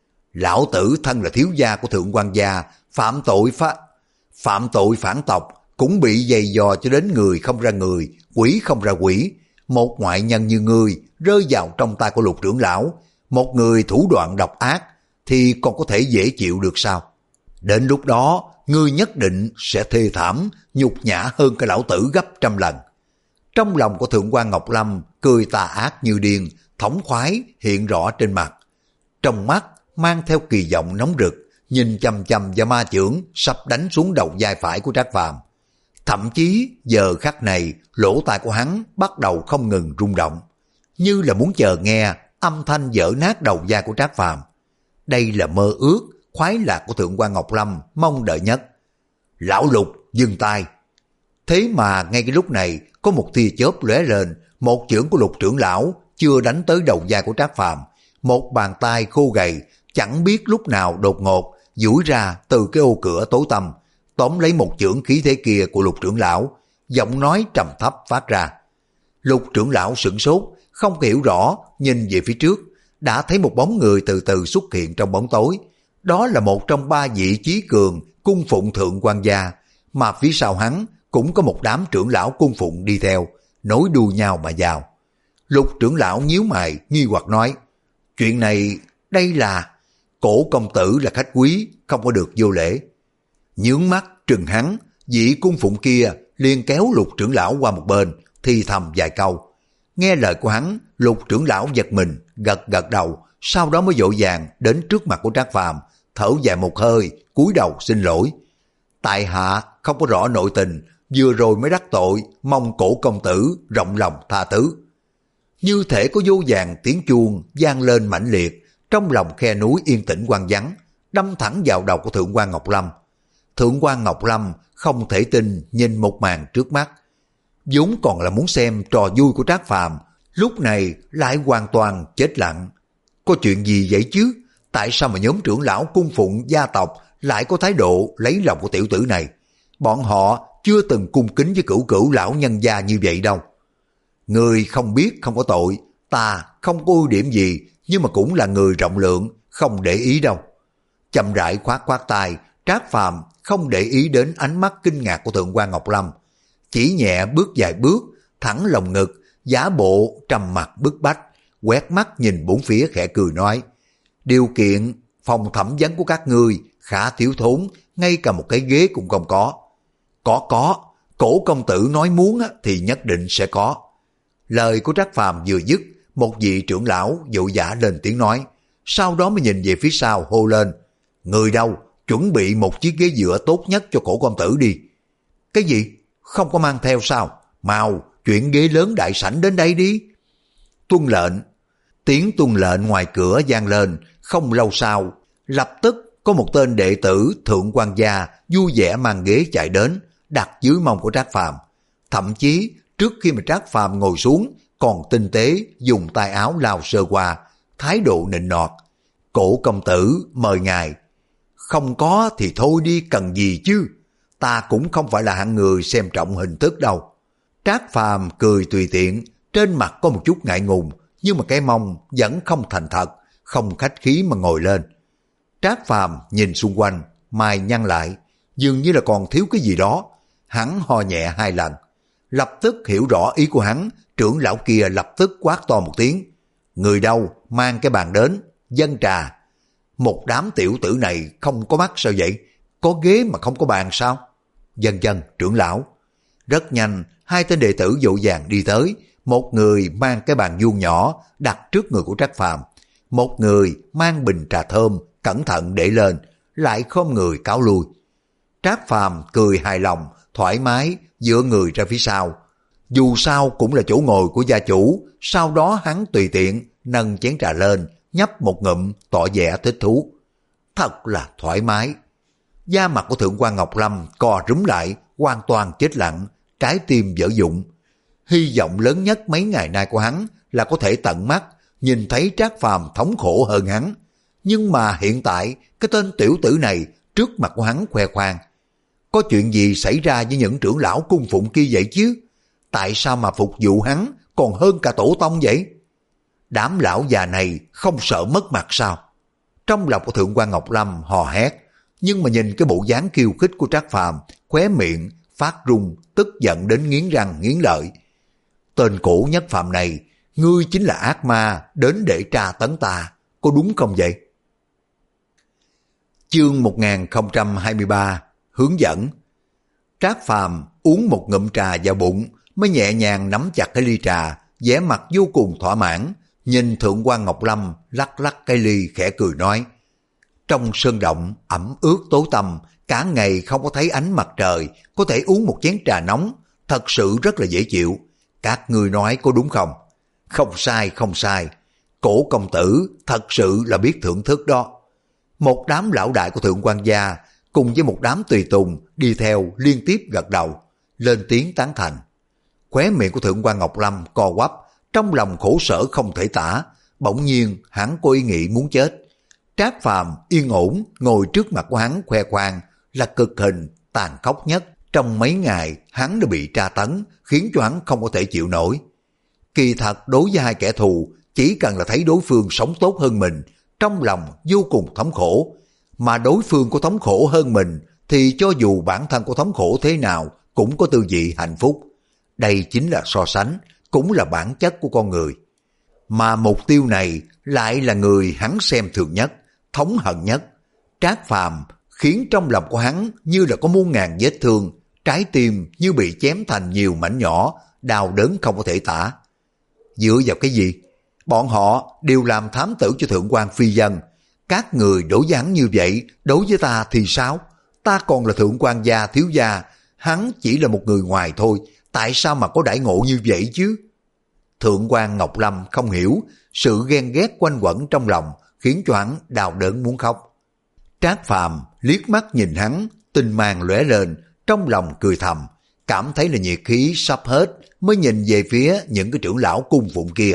Lão tử thân là thiếu gia của Thượng quan gia, phạm tội phá phạm tội phản tộc, cũng bị giày dò cho đến người không ra người, quỷ không ra quỷ. Một ngoại nhân như ngươi rơi vào trong tay của Lục trưởng lão, một người thủ đoạn độc ác, thì còn có thể dễ chịu được sao? Đến lúc đó, ngươi nhất định sẽ thê thảm, nhục nhã hơn cái lão tử gấp trăm lần. Trong lòng của Thượng quan Ngọc Lâm cười tà ác như điên, thống khoái hiện rõ trên mặt. Trong mắt mang theo kỳ vọng nóng rực, nhìn chằm chằm vào ma chưởng sắp đánh xuống đầu vai phải của Trác Phàm. Thậm chí giờ khắc này, lỗ tai của hắn bắt đầu không ngừng rung động, như là muốn chờ nghe âm thanh vỡ nát đầu vai của Trác Phàm. Đây là mơ ước, khoái lạc của Thượng quan Ngọc Lâm mong đợi nhất. Lão Lục dừng tay. Thế mà ngay cái lúc này có một tia chớp lóe lên, một chưởng của Lục trưởng lão chưa đánh tới đầu vai của Trác Phàm, một bàn tay khô gầy chẳng biết lúc nào đột ngột duỗi ra từ cái ô cửa tối tăm, tóm lấy một chưởng khí thế kia của Lục trưởng lão, giọng nói trầm thấp phát ra. Lục trưởng lão sửng sốt, không hiểu rõ, nhìn về phía trước, đã thấy một bóng người từ từ xuất hiện trong bóng tối. Đó là một trong ba vị chí cường cung phụng Thượng quan gia, mà phía sau hắn cũng có một đám trưởng lão cung phụng đi theo, nối đuôi nhau mà vào. Lục trưởng lão nhíu mày nghi hoặc nói, chuyện này, đây là... Cổ công tử là khách quý, không có được vô lễ. Nhướng mắt trừng hắn, vị cung phụng kia liền kéo Lục trưởng lão qua một bên, thì thầm vài câu. Nghe lời của hắn, Lục trưởng lão giật mình, gật gật đầu, sau đó mới vội vàng đến trước mặt của Trác Phàm, thở dài một hơi, cúi đầu xin lỗi. Tại hạ không có rõ nội tình, vừa rồi mới đắc tội, mong cổ công tử rộng lòng tha thứ. Như thể có vô vàng tiếng chuông vang lên mãnh liệt, trong lòng khe núi yên tĩnh hoang vắng, đâm thẳng vào đầu của Thượng quan Ngọc Lâm. Thượng quan Ngọc Lâm không thể tin nhìn một màn trước mắt, vốn còn là muốn xem trò vui của Trác Phàm, lúc này lại hoàn toàn chết lặng. Có chuyện gì vậy chứ? Tại sao mà nhóm trưởng lão cung phụng gia tộc lại có thái độ lấy lòng của tiểu tử này? Bọn họ chưa từng cung kính với cửu cửu lão nhân gia như vậy đâu. Người không biết không có tội, ta không có ưu điểm gì, nhưng mà cũng là người rộng lượng, không để ý đâu. Chậm rãi khoát khoát tay, Trác Phàm không để ý đến ánh mắt kinh ngạc của Thượng quan Ngọc Lâm, chỉ nhẹ bước vài bước, thẳng lồng ngực, giả bộ trầm mặc bức bách, quét mắt nhìn bốn phía khẽ cười nói, điều kiện phòng thẩm vấn của các ngươi khá thiếu thốn, ngay cả một cái ghế cũng không có. Có có, cổ công tử nói muốn thì nhất định sẽ có. Lời của Trác Phàm vừa dứt, một vị trưởng lão vội vã lên tiếng nói, sau đó mới nhìn về phía sau hô lên, người đâu, chuẩn bị một chiếc ghế dựa tốt nhất cho cổ công tử đi. Cái gì? Không có mang theo sao? Mau, chuyển ghế lớn đại sảnh đến đây đi. Tuân lệnh. Tiếng tuân lệnh ngoài cửa vang lên, không lâu sau, lập tức có một tên đệ tử Thượng quan gia vui vẻ mang ghế chạy đến, đặt dưới mông của Trác Phàm. Thậm chí trước khi mà Trác Phàm ngồi xuống, còn tinh tế dùng tay áo lao sơ qua, thái độ nịnh nọt. Cổ công tử mời ngài. Không có thì thôi đi, cần gì chứ? Ta cũng không phải là hạng người xem trọng hình thức đâu. Trác Phàm cười tùy tiện, trên mặt có một chút ngại ngùng, nhưng mà cái mông vẫn không thành thật, không khách khí mà ngồi lên. Trác Phàm nhìn xung quanh, mày nhăn lại, dường như là còn thiếu cái gì đó. Hắn ho nhẹ hai lần, lập tức hiểu rõ ý của hắn. Trưởng lão kia lập tức quát to một tiếng, người đâu, mang cái bàn đến, dâng trà. Một đám tiểu tử này không có mắt sao vậy? Có ghế mà không có bàn sao? Dần dần trưởng lão. Rất nhanh, hai tên đệ tử vội vàng đi tới, một người mang cái bàn vuông nhỏ đặt trước người của Trác Phàm, một người mang bình trà thơm cẩn thận để lên, lại khom người cáo lui. Trác Phàm cười hài lòng, thoải mái dựa người ra phía sau. Dù sao cũng là chỗ ngồi của gia chủ, sau đó hắn tùy tiện nâng chén trà lên, nhấp một ngụm tỏ vẻ thích thú. Thật là thoải mái. Da mặt của Thượng quan Ngọc Lâm co rúm lại, hoàn toàn chết lặng, trái tim vỡ vụn. Hy vọng lớn nhất mấy ngày nay của hắn là có thể tận mắt nhìn thấy Trác Phàm thống khổ hơn hắn. Nhưng mà hiện tại cái tên tiểu tử này trước mặt của hắn khoe khoang. Có chuyện gì xảy ra với những trưởng lão cung phụng kia vậy chứ? Tại sao mà phục vụ hắn còn hơn cả tổ tông vậy? Đám lão già này không sợ mất mặt sao? Trong lòng của Thượng quan Ngọc Lâm hò hét, nhưng mà nhìn cái bộ dáng kiêu khích của Trác Phàm, khóe miệng phát run, tức giận đến nghiến răng nghiến lợi. Tên cổ nhất phạm này, ngươi chính là ác ma đến để tra tấn ta, có đúng không vậy? Chương một nghìn không trăm hai mươi ba, hướng dẫn. Trác Phàm uống một ngụm trà vào bụng, mới nhẹ nhàng nắm chặt cái ly trà, vẻ mặt vô cùng thỏa mãn, nhìn Thượng quan Ngọc Lâm lắc lắc cái ly khẽ cười nói, trong sơn động ẩm ướt tối tăm, cả ngày không có thấy ánh mặt trời, có thể uống một chén trà nóng, thật sự rất là dễ chịu. Các ngươi nói có đúng không? Không sai, không sai. Cổ công tử thật sự là biết thưởng thức đó. Một đám lão đại của Thượng quan gia cùng với một đám tùy tùng đi theo liên tiếp gật đầu, lên tiếng tán thành. Khóe miệng của Thượng quan Ngọc Lâm co quắp, trong lòng khổ sở không thể tả. Bỗng nhiên hắn có ý nghĩ muốn chết. Trác Phàm yên ổn ngồi trước mặt của hắn khoe khoang là cực hình tàn khốc nhất trong mấy ngày hắn đã bị tra tấn, khiến cho hắn không có thể chịu nổi. Kỳ thật đối với hai kẻ thù, chỉ cần là thấy đối phương sống tốt hơn mình, trong lòng vô cùng thống khổ, mà đối phương có thống khổ hơn mình thì cho dù bản thân có thống khổ thế nào cũng có tư vị hạnh phúc. Đây chính là so sánh, cũng là bản chất của con người. mà mục tiêu này lại là người hắn xem thường nhất, thống hận nhất. Trác Phàm khiến trong lòng của hắn như là có muôn ngàn vết thương, trái tim như bị chém thành nhiều mảnh nhỏ, đau đớn không có thể tả. Dựa vào cái gì? Bọn họ đều làm thám tử cho thượng quan phi dân. Các người đối với hắn như vậy, đối với ta thì sao? Ta còn là thượng quan gia thiếu gia, hắn chỉ là một người ngoài thôi, tại sao mà có đãi ngộ như vậy chứ? Thượng quan Ngọc Lâm không hiểu, sự ghen ghét quanh quẩn trong lòng khiến cho hắn đau đớn muốn khóc. Trác Phàm liếc mắt nhìn hắn, tinh mang lóe lên, trong lòng cười thầm, cảm thấy là nhiệt khí sắp hết, mới nhìn về phía những cái trưởng lão cung phụng kia.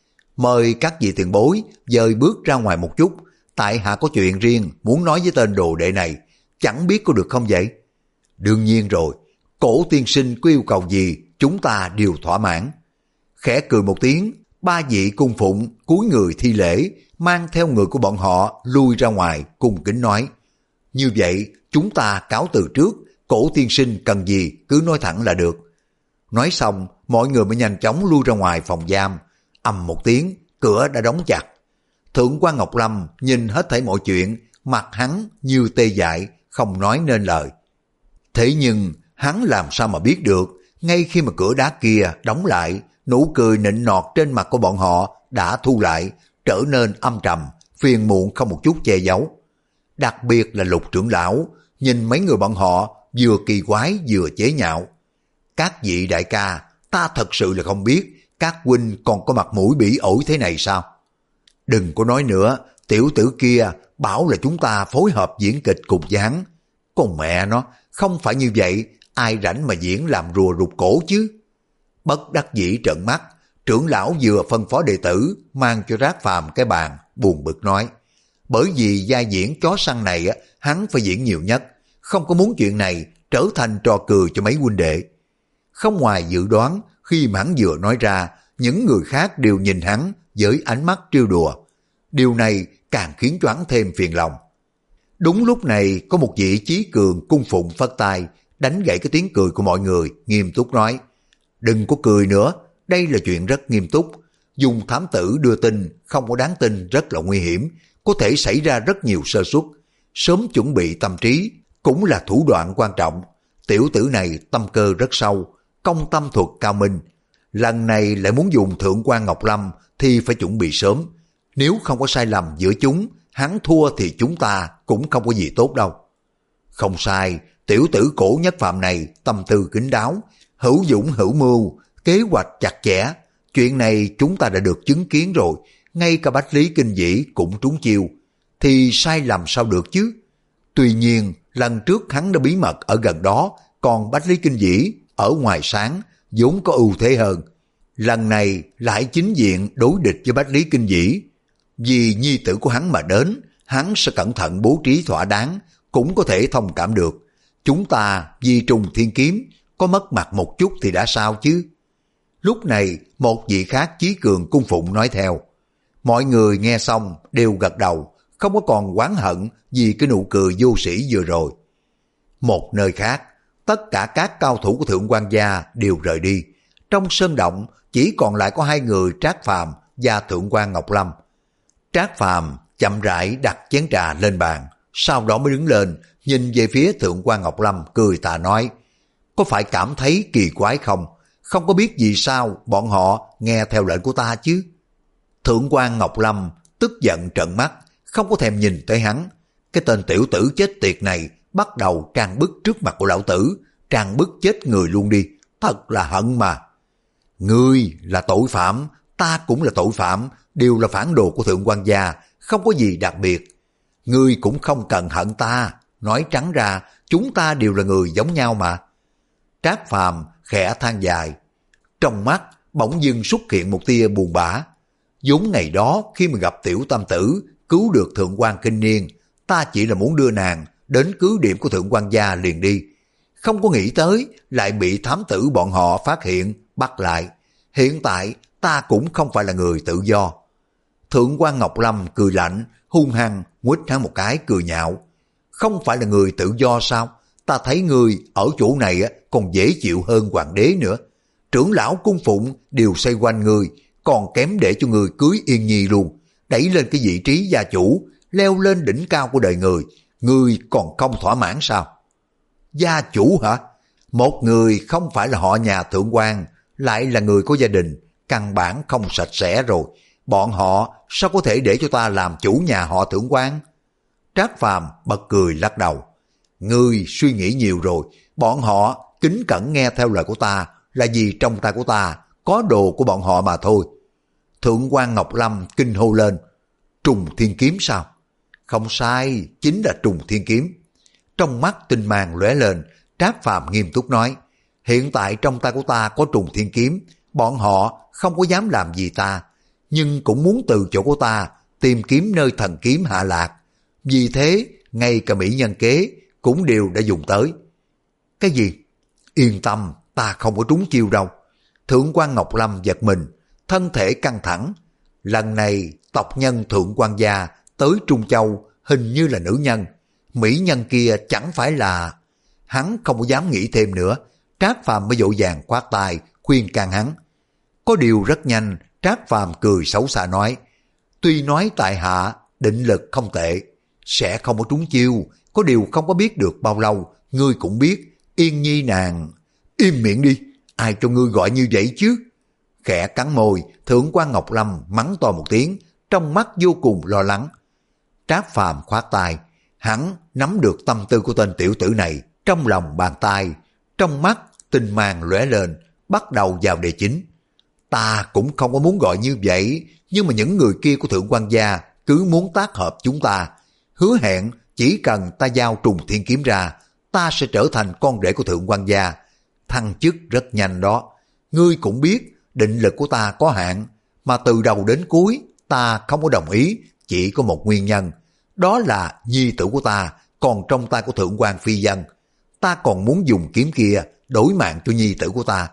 Mời các vị tiền bối dời bước ra ngoài một chút, tại hạ có chuyện riêng muốn nói với tên đồ đệ này, chẳng biết có được không vậy? Đương nhiên rồi, Cổ tiên sinh có yêu cầu gì chúng ta đều thỏa mãn. Khẽ cười một tiếng, ba vị cung phụng cúi người thi lễ, mang theo người của bọn họ lui ra ngoài cung kính nói: như vậy chúng ta cáo từ trước, Cổ tiên sinh cần gì cứ nói thẳng là được. Nói xong, mọi người mới nhanh chóng lui ra ngoài phòng giam. Ầm một tiếng, cửa đã đóng chặt. Thượng quan Ngọc Lâm nhìn hết thảy mọi chuyện, mặt hắn như tê dại, không nói nên lời. Thế nhưng hắn làm sao mà biết được, ngay khi mà cửa đá kia đóng lại, nụ cười nịnh nọt trên mặt của bọn họ đã thu lại, trở nên âm trầm, phiền muộn không một chút che giấu. Đặc biệt là Lục trưởng lão, nhìn mấy người bọn họ vừa kỳ quái vừa chế nhạo. Các vị đại ca, ta thật sự là không biết các huynh còn có mặt mũi bỉ ổi thế này sao? Đừng có nói nữa, tiểu tử kia bảo là chúng ta phối hợp diễn kịch cùng với hắn. Con mẹ nó, không phải như vậy, ai rảnh mà diễn làm rùa rụt cổ chứ? Bất đắc dĩ trợn mắt, trưởng lão vừa phân phó đệ tử mang cho Trác Phàm cái bàn, buồn bực nói: bởi vì gia diễn chó săn này hắn phải diễn nhiều nhất, không có muốn chuyện này trở thành trò cười cho mấy huynh đệ. Không ngoài dự đoán, khi mà hắn vừa nói ra, những người khác đều nhìn hắn với ánh mắt trêu đùa. Điều này càng khiến cho hắn thêm phiền lòng. Đúng lúc này có một vị chí cường cung phụng phất tay, đánh gãy cái tiếng cười của mọi người, nghiêm túc nói: đừng có cười nữa, đây là chuyện rất nghiêm túc. Dùng thám tử đưa tin không có đáng tin rất là nguy hiểm, có thể xảy ra rất nhiều sơ suất. Sớm chuẩn bị tâm trí cũng là thủ đoạn quan trọng. Tiểu tử này tâm cơ rất sâu, công tâm thuật cao minh. Lần này lại muốn dùng thượng quan Ngọc Lâm thì phải chuẩn bị sớm. Nếu không có sai lầm giữa chúng, hắn thua thì chúng ta cũng không có gì tốt đâu. Không sai, tiểu tử Cổ Nhất Phạm này tâm tư kín đáo, hữu dũng hữu mưu, kế hoạch chặt chẽ. Chuyện này chúng ta đã được chứng kiến rồi, ngay cả Bách Lý Kinh Dĩ cũng trúng chiêu. Thì sai lầm sao được chứ? Tuy nhiên, lần trước hắn đã bí mật ở gần đó, còn Bách Lý Kinh Dĩ ở ngoài sáng, vốn có ưu thế hơn. Lần này lại chính diện đối địch với Bách Lý Kinh Dĩ. Vì nhi tử của hắn mà đến, hắn sẽ cẩn thận bố trí thỏa đáng, cũng có thể thông cảm được. Chúng ta vì trùng thiên kiếm, có mất mặt một chút thì đã sao chứ? Lúc này, một vị khác chí cường cung phụng nói theo. Mọi người nghe xong đều gật đầu, không có còn oán hận vì cái nụ cười vô sĩ vừa rồi. Một nơi khác, tất cả các cao thủ của Thượng quan gia đều rời đi. Trong sơn động chỉ còn lại có hai người Trác Phàm và Thượng quan Ngọc Lâm. Trác Phàm chậm rãi đặt chén trà lên bàn, sau đó mới đứng lên, nhìn về phía Thượng quan Ngọc Lâm cười tà nói: có phải cảm thấy kỳ quái không? Không có biết vì sao bọn họ nghe theo lệnh của ta chứ? Thượng quan Ngọc Lâm tức giận trợn mắt, không có thèm nhìn tới hắn. Cái tên tiểu tử chết tiệt này bắt đầu trang bức trước mặt của lão tử, trang bức chết người luôn đi, thật là hận mà. Ngươi là tội phạm, ta cũng là tội phạm, đều là phản đồ của Thượng quan gia, không có gì đặc biệt. Ngươi cũng không cần hận ta, nói trắng ra chúng ta đều là người giống nhau mà. Trác Phàm khẽ than dài, trong mắt bỗng dưng xuất hiện một tia buồn bã. Vốn ngày đó khi mà gặp tiểu tam tử cứu được Thượng quan Kinh Niên, ta chỉ là muốn đưa nàng đến cứ điểm của Thượng quan gia liền đi. Không có nghĩ tới lại bị thám tử bọn họ phát hiện, bắt lại. Hiện tại ta cũng không phải là người tự do. Thượng quan Ngọc Lâm cười lạnh, hung hăng nguýt hắn một cái cười nhạo. Không phải là người tự do sao? Ta thấy người ở chỗ này còn dễ chịu hơn hoàng đế nữa. Trưởng lão cung phụng đều xoay quanh người, còn kém để cho người cưới Yên Nhi luôn, đẩy lên cái vị trí gia chủ, leo lên đỉnh cao của đời người, ngươi còn không thỏa mãn sao? Gia chủ hả? Một người không phải là họ nhà thượng quan, lại là người có gia đình, căn bản không sạch sẽ rồi. Bọn họ sao có thể để cho ta làm chủ nhà họ thượng quan? Trác Phàm bật cười lắc đầu. Ngươi suy nghĩ nhiều rồi, bọn họ kính cẩn nghe theo lời của ta là vì trong tay của ta có đồ của bọn họ mà thôi. Thượng quan Ngọc Lâm kinh hô lên. Trùng thiên kiếm sao? Không sai, chính là trùng thiên kiếm. Trong mắt tinh mang lóe lên, Trác Phàm nghiêm túc nói, hiện tại trong tay của ta có trùng thiên kiếm, bọn họ không có dám làm gì ta, nhưng cũng muốn từ chỗ của ta tìm kiếm nơi thần kiếm hạ lạc. Vì thế, ngay cả mỹ nhân kế cũng đều đã dùng tới. Cái gì? Yên tâm, ta không có trúng chiêu đâu. Thượng quan Ngọc Lâm giật mình, thân thể căng thẳng. Lần này tộc nhân Thượng quan gia tới Trung Châu hình như là nữ nhân. Mỹ nhân kia chẳng phải là... Hắn không có dám nghĩ thêm nữa. Trác Phàm mới vội vàng khoát tay khuyên can hắn. Có điều rất nhanh, Trác Phàm cười xấu xa nói, tuy nói tại hạ định lực không tệ, sẽ không có trúng chiêu, có điều không có biết được bao lâu, ngươi cũng biết, Yên Nhi nàng... Im miệng đi, ai cho ngươi gọi như vậy chứ? Khẽ cắn môi, Thượng quan Ngọc Lâm mắng to một tiếng, trong mắt vô cùng lo lắng. Trác Phàm khoát tay, hắn nắm được tâm tư của tên tiểu tử này trong lòng bàn tay, trong mắt tinh mang lóe lên, bắt đầu vào đề chính. Ta cũng không có muốn gọi như vậy, nhưng mà những người kia của Thượng quan gia cứ muốn tác hợp chúng ta, hứa hẹn chỉ cần ta giao trùng thiên kiếm ra, ta sẽ trở thành con rể của Thượng quan gia, thăng chức rất nhanh đó. Ngươi cũng biết định lực của ta có hạn, mà từ đầu đến cuối ta không có đồng ý, chỉ có một nguyên nhân, đó là nhi tử của ta còn trong tay của Thượng quan phi dân, ta còn muốn dùng kiếm kia đổi mạng cho nhi tử của ta.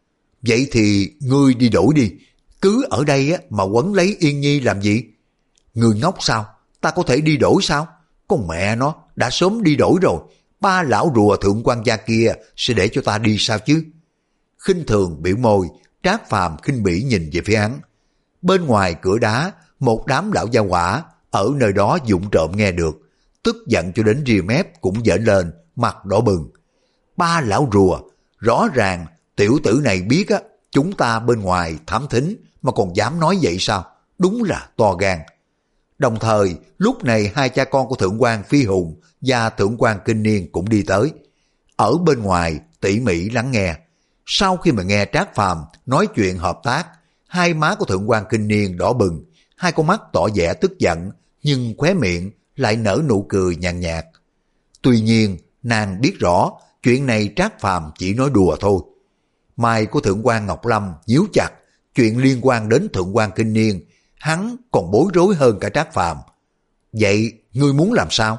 Vậy thì ngươi đi đổi đi, cứ ở đây á mà quấn lấy Yên Nhi làm gì? Ngươi ngốc sao? Ta có thể đi đổi sao? Con mẹ nó, đã sớm đi đổi rồi, ba lão rùa Thượng quan gia kia sẽ để cho ta đi sao chứ? Khinh thường biểu môi, Trác Phàm khinh bỉ nhìn về phía hắn. Bên ngoài cửa đá, một đám lão gia hỏa ở nơi đó vụng trộm nghe được, tức giận cho đến ria mép cũng dở lên, mặt đỏ bừng. Ba lão rùa, rõ ràng tiểu tử này biết á, chúng ta bên ngoài thám thính mà còn dám nói vậy sao? Đúng là to gan. Đồng thời, lúc này hai cha con của Thượng quan Phi Hùng và Thượng quan Kinh Niên cũng đi tới. Ở bên ngoài tỉ mỉ lắng nghe. Sau khi mà nghe Trác Phàm nói chuyện hợp tác, hai má của Thượng quan Kinh Niên đỏ bừng, hai con mắt tỏ vẻ tức giận, nhưng khóe miệng lại nở nụ cười nhàn nhạt. Tuy nhiên, nàng biết rõ chuyện này Trác Phàm chỉ nói đùa thôi. Mai của Thượng quan Ngọc Lâm nhíu chặt, chuyện liên quan đến Thượng quan Kinh Niên, hắn còn bối rối hơn cả Trác Phàm. Vậy ngươi muốn làm sao?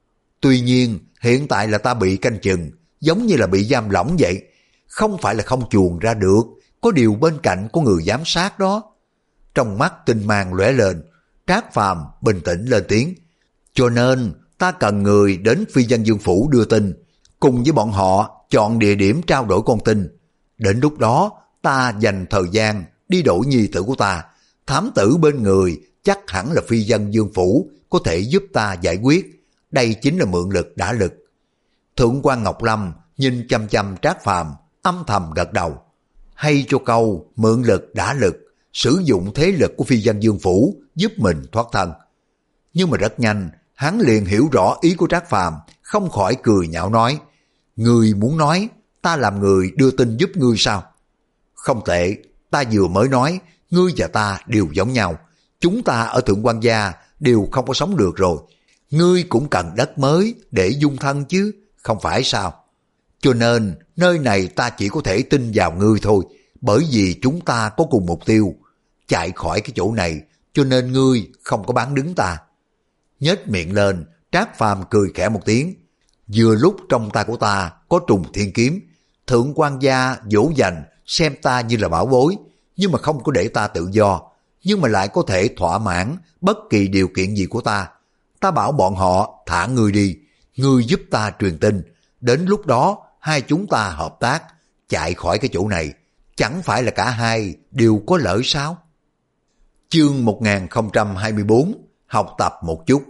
Tuy nhiên, hiện tại là ta bị canh chừng, giống như là bị giam lỏng vậy. Không phải là không chuồn ra được, có điều bên cạnh có người giám sát đó. Trong mắt tinh mang lóe lên, Trác Phàm bình tĩnh lên tiếng. Cho nên, ta cần người đến Phi Dân Dương Phủ đưa tin, cùng với bọn họ chọn địa điểm trao đổi con tin. Đến lúc đó, ta dành thời gian đi đổi nhi tử của ta. Thám tử bên người chắc hẳn là Phi Dân Dương Phủ có thể giúp ta giải quyết. Đây chính là mượn lực đả lực. Thượng quan Ngọc Lâm nhìn chăm chăm Trác Phàm, âm thầm gật đầu. Hay cho câu mượn lực đả lực, sử dụng thế lực của Phi Dân Dương Phủ giúp mình thoát thân. Nhưng mà rất nhanh, hắn liền hiểu rõ ý của Trác Phàm, không khỏi cười nhạo nói, ngươi muốn nói ta làm người đưa tin giúp ngươi sao? Không tệ, ta vừa mới nói, ngươi và ta đều giống nhau. Chúng ta ở Thượng quan gia đều không có sống được rồi. Ngươi cũng cần đất mới để dung thân chứ, không phải sao? Cho nên, nơi này ta chỉ có thể tin vào ngươi thôi, bởi vì chúng ta có cùng mục tiêu. Chạy khỏi cái chỗ này, cho nên ngươi không có bán đứng ta. Nhếch miệng lên, Trác Phàm cười khẽ một tiếng. Vừa lúc trong tay của ta có trùng thiên kiếm, Thượng quan gia dỗ dành xem ta như là bảo bối, nhưng mà không có để ta tự do, nhưng mà lại có thể thỏa mãn bất kỳ điều kiện gì của ta. Ta bảo bọn họ thả ngươi đi, ngươi giúp ta truyền tin, đến lúc đó hai chúng ta hợp tác, chạy khỏi cái chỗ này, chẳng phải là cả hai đều có lợi sao? Chương một nghìn không trăm hai mươi tư, học tập một chút.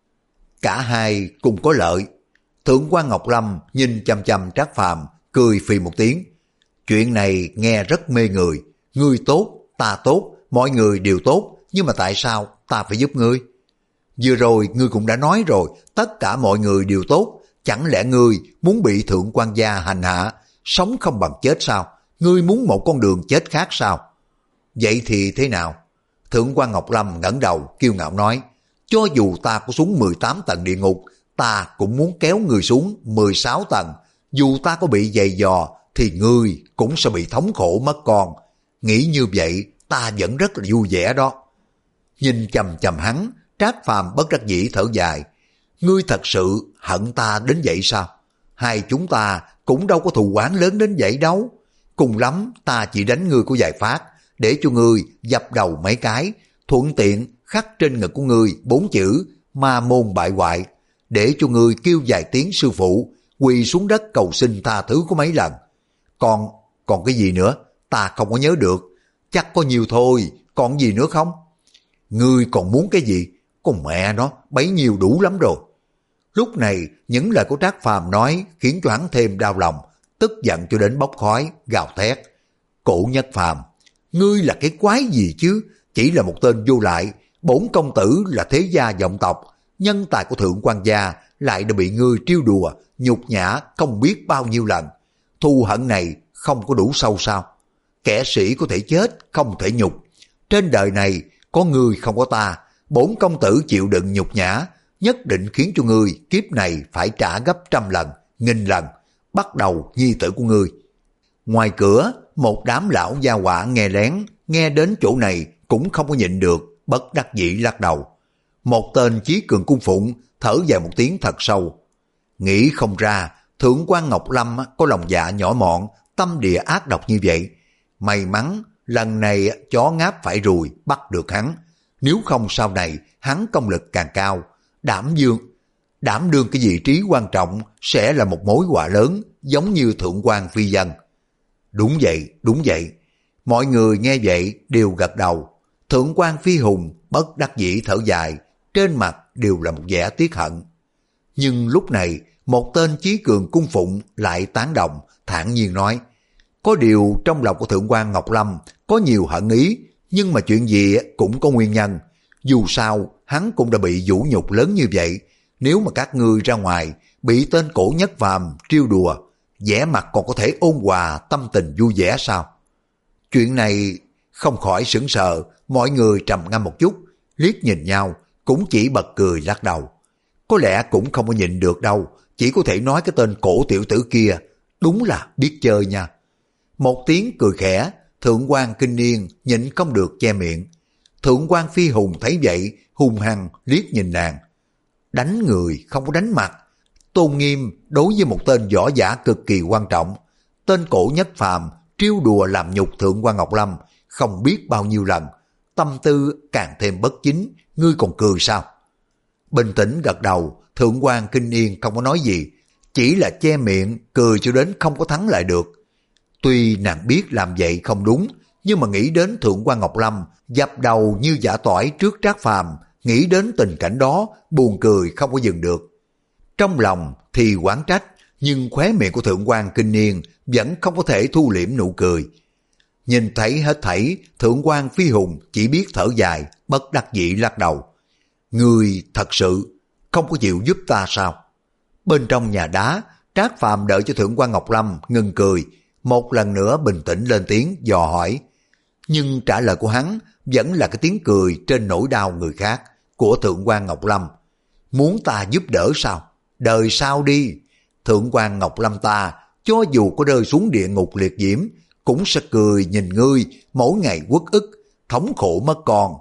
Cả hai cùng có lợi. Thượng quan Ngọc Lâm nhìn chăm chăm Trác Phàm, cười phì một tiếng. Chuyện này nghe rất mê người. Ngươi tốt, ta tốt, mọi người đều tốt, nhưng mà tại sao ta phải giúp ngươi? Vừa rồi ngươi cũng đã nói rồi, tất cả mọi người đều tốt. Chẳng lẽ ngươi muốn bị thượng quan gia hành hạ, sống không bằng chết sao? Ngươi muốn một con đường chết khác sao? Vậy thì thế nào? Thượng quan Ngọc Lâm ngẩng đầu kiêu ngạo nói, cho dù ta có xuống mười tám tầng địa ngục, ta cũng muốn kéo ngươi xuống mười sáu tầng. Dù ta có bị giày dò, thì ngươi cũng sẽ bị thống khổ mất con. Nghĩ như vậy, ta vẫn rất là vui vẻ đó. Nhìn chầm chầm hắn, Trác Phàm bất đắc dĩ thở dài. Ngươi thật sự hận ta đến vậy sao? Hai chúng ta cũng đâu có thù oán lớn đến vậy đâu. Cùng lắm ta chỉ đánh ngươi của vài phát, để cho ngươi dập đầu mấy cái, thuận tiện khắc trên ngực của ngươi bốn chữ ma môn bại hoại, để cho ngươi kêu vài tiếng sư phụ, quỳ xuống đất cầu xin tha thứ có mấy lần. Còn, còn cái gì nữa? Ta không có nhớ được. Chắc có nhiều thôi, còn gì nữa không? Ngươi còn muốn cái gì? Con mẹ nó, bấy nhiêu đủ lắm rồi. Lúc này, những lời của Trác Phàm nói khiến cho hắn thêm đau lòng, tức giận cho đến bốc khói, gào thét. Cổ Nhất Phàm, ngươi là cái quái gì chứ? Chỉ là một tên vô lại, bổn công tử là thế gia vọng tộc, nhân tài của thượng quan gia lại đã bị ngươi trêu đùa, nhục nhã không biết bao nhiêu lần. Thù hận này không có đủ sâu sao? Kẻ sĩ có thể chết, không thể nhục. Trên đời này có ngươi không có ta, bổn công tử chịu đựng nhục nhã, nhất định khiến cho ngươi kiếp này phải trả gấp trăm lần, nghìn lần, bắt đầu nhi tử của ngươi. Ngoài cửa, một đám lão gia họa nghe lén, nghe đến chỗ này cũng không có nhịn được, bất đắc dĩ lắc đầu. Một tên Chí Cường cung phụng thở dài một tiếng thật sâu. Nghĩ không ra, thượng quan Ngọc Lâm có lòng dạ nhỏ mọn, tâm địa ác độc như vậy. May mắn, lần này chó ngáp phải ruồi, bắt được hắn. Nếu không sau này, hắn công lực càng cao, đảm dương, đảm đương cái vị trí quan trọng sẽ là một mối họa lớn, giống như thượng quan phi dân. Đúng vậy, đúng vậy. Mọi người nghe vậy đều gật đầu. Thượng quan Phi Hùng bất đắc dĩ thở dài, trên mặt đều là một vẻ tiếc hận. Nhưng lúc này, một tên Chí Cường cung phụng lại tán đồng, thản nhiên nói, có điều trong lòng của thượng quan Ngọc Lâm có nhiều hận ý, nhưng mà chuyện gì cũng có nguyên nhân. Dù sao, hắn cũng đã bị vũ nhục lớn như vậy. Nếu mà các ngươi ra ngoài, bị tên Cổ Nhất Phàm trêu đùa, vẻ mặt còn có thể ôn hòa, tâm tình vui vẻ sao? Chuyện này không khỏi sững sờ, mọi người trầm ngâm một chút, liếc nhìn nhau, cũng chỉ bật cười lắc đầu. Có lẽ cũng không có nhịn được đâu, chỉ có thể nói cái tên Cổ tiểu tử kia, đúng là biết chơi nha. Một tiếng cười khẽ, thượng quan Kinh Niên nhịn không được che miệng. Thượng quan Phi Hùng thấy vậy, hung hăng liếc nhìn nàng. Đánh người không có đánh mặt. Tôn nghiêm đối với một tên võ giả cực kỳ quan trọng. Tên Cổ Nhất Phàm trêu đùa làm nhục thượng quan Ngọc Lâm không biết bao nhiêu lần, tâm tư càng thêm bất chính, ngươi còn cười sao? Bình tĩnh gật đầu, thượng quan Kinh Niên không có nói gì, chỉ là che miệng cười cho đến không có thắng lại được. Tuy nàng biết làm vậy không đúng, nhưng mà nghĩ đến thượng quan Ngọc Lâm dập đầu như giả tỏi trước Trác Phàm, nghĩ đến tình cảnh đó buồn cười không có dừng được. Trong lòng thì oán trách, nhưng khóe miệng của thượng quan Kinh Niên vẫn không có thể thu liễm nụ cười. Nhìn thấy hết thảy, thượng quan Phi Hùng chỉ biết thở dài, bất đắc dĩ lắc đầu. Người thật sự không có chịu giúp ta sao? Bên trong nhà đá, Trác Phàm đợi cho thượng quan Ngọc Lâm ngừng cười, một lần nữa bình tĩnh lên tiếng dò hỏi. Nhưng trả lời của hắn vẫn là cái tiếng cười trên nỗi đau người khác của thượng quan Ngọc Lâm. Muốn ta giúp đỡ sao? Đời sau đi. Thượng quan Ngọc Lâm ta, cho dù có rơi xuống địa ngục liệt diễm, cũng sẽ cười nhìn ngươi mỗi ngày uất ức, thống khổ mất con.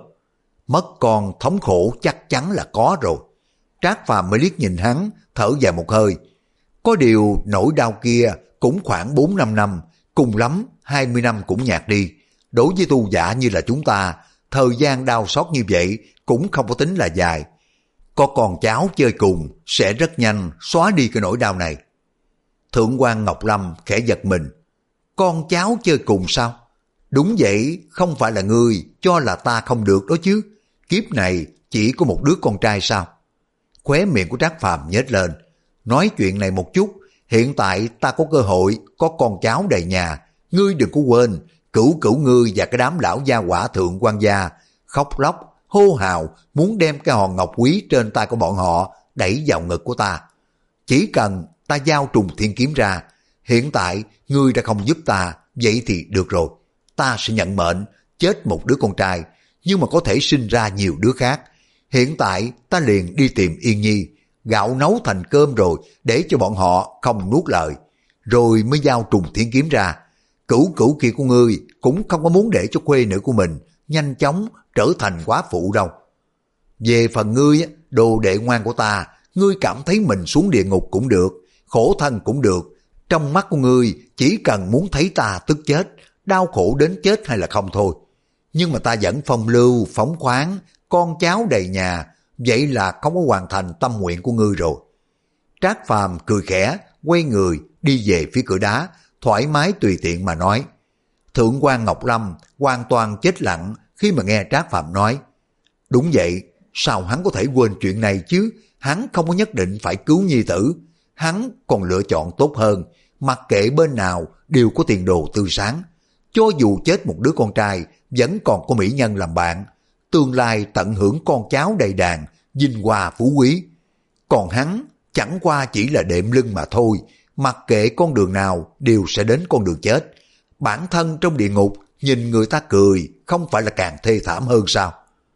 Mất con thống khổ chắc chắn là có rồi. Trác Phàm mới liếc nhìn hắn, thở dài một hơi. Có điều nỗi đau kia cũng khoảng bốn năm năm, cùng lắm hai mươi năm cũng nhạt đi. Đối với tu giả như là chúng ta, thời gian đau xót như vậy cũng không có tính là dài. Có con cháu chơi cùng sẽ rất nhanh xóa đi cái nỗi đau này. Thượng quan Ngọc Lâm khẽ giật mình. Con cháu chơi cùng sao? Đúng vậy, không phải là ngươi cho là ta không được đó chứ. Kiếp này chỉ có một đứa con trai sao? Khóe miệng của Trác Phàm nhếch lên. Nói chuyện này một chút, hiện tại ta có cơ hội, có con cháu đầy nhà. Ngươi đừng có quên, cửu cửu ngươi và cái đám lão gia hỏa thượng quan gia, khóc lóc, hô hào, muốn đem cái hòn ngọc quý trên tay của bọn họ đẩy vào ngực của ta. Chỉ cần ta giao trùng thiên kiếm ra, hiện tại ngươi đã không giúp ta, vậy thì được rồi. Ta sẽ nhận mệnh, chết một đứa con trai, nhưng mà có thể sinh ra nhiều đứa khác. Hiện tại ta liền đi tìm Yên Nhi, gạo nấu thành cơm rồi để cho bọn họ không nuốt lời, rồi mới giao trùng thiên kiếm ra. Cửu cửu kia của ngươi cũng không có muốn để cho khuê nữ của mình nhanh chóng trở thành quá phụ đâu. Về phần ngươi, đồ đệ ngoan của ta, ngươi cảm thấy mình xuống địa ngục cũng được, khổ thân cũng được. Trong mắt của ngươi chỉ cần muốn thấy ta tức chết, đau khổ đến chết hay là không thôi. Nhưng mà ta vẫn phong lưu, phóng khoáng, con cháu đầy nhà, vậy là không có hoàn thành tâm nguyện của ngươi rồi. Trác Phàm cười khẽ, quay người đi về phía cửa đá, thoải mái tùy tiện mà nói. Thượng quan Ngọc Lâm hoàn toàn chết lặng khi mà nghe Trác Phàm nói. Đúng vậy, sao hắn có thể quên chuyện này chứ? Hắn không có nhất định phải cứu nhi tử, hắn còn lựa chọn tốt hơn, mặc kệ bên nào đều có tiền đồ tươi sáng. Cho dù chết một đứa con trai, vẫn còn có mỹ nhân làm bạn, tương lai tận hưởng con cháu đầy đàn, vinh hoa phú quý. Còn hắn chẳng qua chỉ là đệm lưng mà thôi, mặc kệ con đường nào đều sẽ đến con đường chết. Bản thân trong địa ngục nhìn người ta cười, không phải là càng thê thảm hơn sao?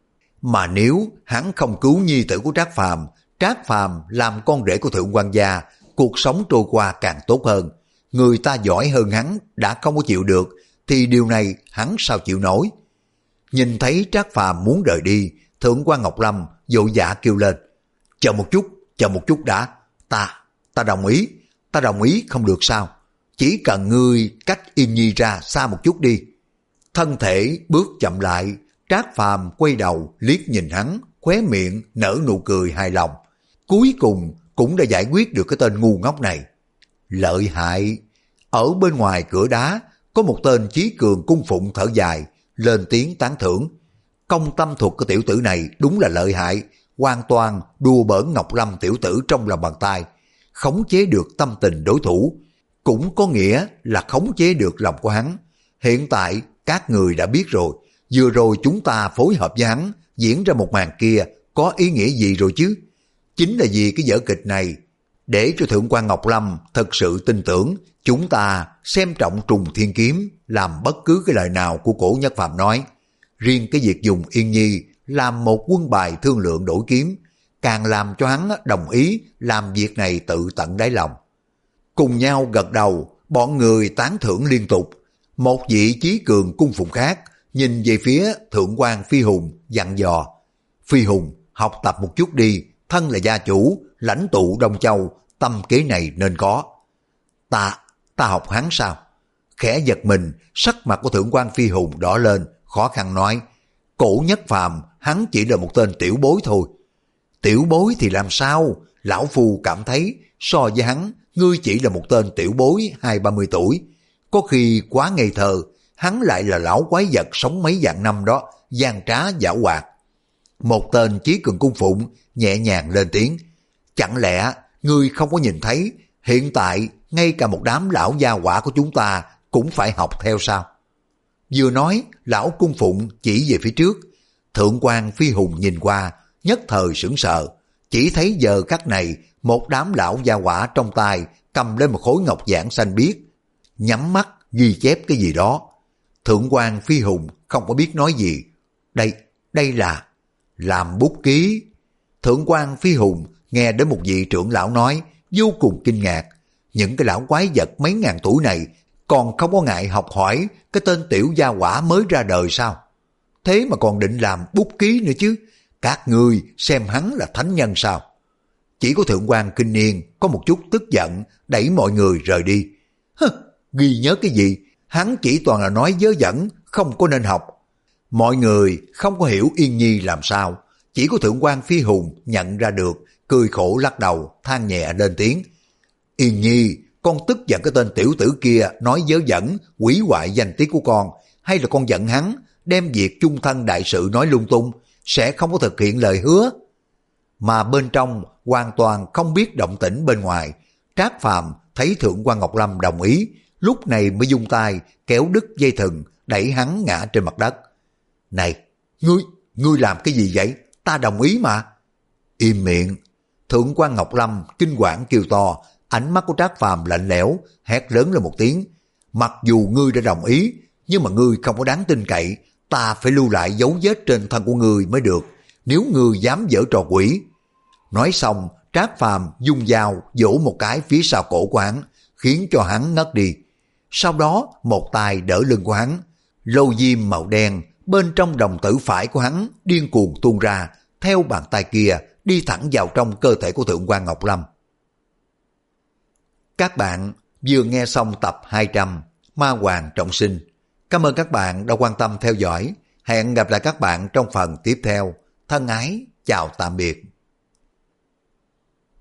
Mà nếu hắn không cứu nhi tử của Trác Phàm, Trác Phàm làm con rể của thượng quan gia, cuộc sống trôi qua càng tốt hơn. Người ta giỏi hơn hắn đã không có chịu được, thì điều này hắn sao chịu nổi? Nhìn thấy Trác Phàm muốn rời đi, thượng quan Ngọc Lâm vội vã kêu lên. Chờ một chút, chờ một chút đã. Ta, ta đồng ý, ta đồng ý không được sao? Chỉ cần ngươi cách Yên Nhi ra xa một chút đi. Thân thể bước chậm lại, Trác Phàm quay đầu liếc nhìn hắn, khóe miệng nở nụ cười hài lòng. Cuối cùng cũng đã giải quyết được cái tên ngu ngốc này. Lợi hại. Ở bên ngoài cửa đá có một tên chí cường cung phụng thở dài, lên tiếng tán thưởng. Công tâm thuật của tiểu tử này đúng là lợi hại, hoàn toàn đùa bỡn Ngọc Lâm tiểu tử trong lòng bàn tay, khống chế được tâm tình đối thủ, cũng có nghĩa là khống chế được lòng của hắn. Hiện tại các người đã biết rồi, vừa rồi chúng ta phối hợp với hắn diễn ra một màn kia có ý nghĩa gì rồi chứ? Chính là vì cái vở kịch này, để cho thượng quan Ngọc Lâm thật sự tin tưởng chúng ta xem trọng trùng thiên kiếm, làm bất cứ cái lời nào của Cổ Nhất Phàm nói. Riêng cái việc dùng Yên Nhi làm một quân bài thương lượng đổi kiếm, càng làm cho hắn đồng ý làm việc này tự tận đáy lòng. Cùng nhau gật đầu, bọn người tán thưởng liên tục. Một vị chí cường cung phụng khác nhìn về phía thượng quan Phi Hùng dặn dò. Phi Hùng, học tập một chút đi, thân là gia chủ, lãnh tụ Đông Châu, tâm kế này nên có. Ta, ta học hắn sao? Khẽ giật mình, sắc mặt của thượng quan Phi Hùng đỏ lên, khó khăn nói. Cổ Nhất Phàm hắn chỉ là một tên tiểu bối thôi. Tiểu bối thì làm sao? Lão Phu cảm thấy so với hắn, ngươi chỉ là một tên tiểu bối hai ba mươi tuổi. Có khi quá ngây thơ, hắn lại là lão quái vật sống mấy vạn năm đó, gian trá giảo hoạt. Một tên chí cường cung phụng nhẹ nhàng lên tiếng. Chẳng lẽ ngươi không có nhìn thấy hiện tại ngay cả một đám lão gia hỏa của chúng ta cũng phải học theo sao? Vừa nói, lão cung phụng chỉ về phía trước. Thượng quan Phi Hùng nhìn qua, nhất thời sững sờ, chỉ thấy giờ khắc này một đám lão gia hỏa trong tay cầm lên một khối ngọc giản xanh biếc, nhắm mắt ghi chép cái gì đó. Thượng quan Phi Hùng không có biết nói gì. Đây, đây là làm bút ký. Thượng quan Phi Hùng nghe đến một vị trưởng lão nói, vô cùng kinh ngạc. Những cái lão quái vật mấy ngàn tuổi này còn không có ngại học hỏi cái tên tiểu gia hỏa mới ra đời sao? Thế mà còn định làm bút ký nữa chứ? Các ngươi xem hắn là thánh nhân sao? Chỉ có thượng quan Kinh Niên có một chút tức giận, đẩy mọi người rời đi. Hơ, ghi nhớ cái gì? Hắn chỉ toàn là nói vớ vẩn, không có nên học. Mọi người không có hiểu Yên Nhi làm sao, chỉ có thượng quan Phi Hùng nhận ra được, cười khổ lắc đầu, than nhẹ lên tiếng. Yên Nhi, con tức giận cái tên tiểu tử kia nói vớ vẩn, hủy hoại danh tiếng của con, hay là con giận hắn, đem việc chung thân đại sự nói lung tung, sẽ không có thực hiện lời hứa. Mà bên trong hoàn toàn không biết động tĩnh bên ngoài, Trác Phàm thấy Thượng quan Ngọc Lâm đồng ý, lúc này mới dung tay kéo đứt dây thừng, đẩy hắn ngã trên mặt đất. Này, ngươi, ngươi làm cái gì vậy? Ta đồng ý mà. Im miệng. Thượng quan Ngọc Lâm kinh quản kêu to, ánh mắt của Trác Phàm lạnh lẽo, hét lớn lên một tiếng. Mặc dù ngươi đã đồng ý, nhưng mà ngươi không có đáng tin cậy, ta phải lưu lại dấu vết trên thân của ngươi mới được, nếu ngươi dám giở trò quỷ. Nói xong, Trác Phàm dung dao vỗ một cái phía sau cổ của hắn, khiến cho hắn ngất đi. Sau đó, một tay đỡ lưng của hắn, lô diêm màu đen bên trong đồng tử phải của hắn điên cuồng tuôn ra, theo bàn tay kia đi thẳng vào trong cơ thể của Thượng quan Ngọc Lâm. Các bạn vừa nghe xong tập hai trăm Ma Hoàng Trọng Sinh. Cảm ơn các bạn đã quan tâm theo dõi. Hẹn gặp lại các bạn trong phần tiếp theo. Thân ái, chào tạm biệt.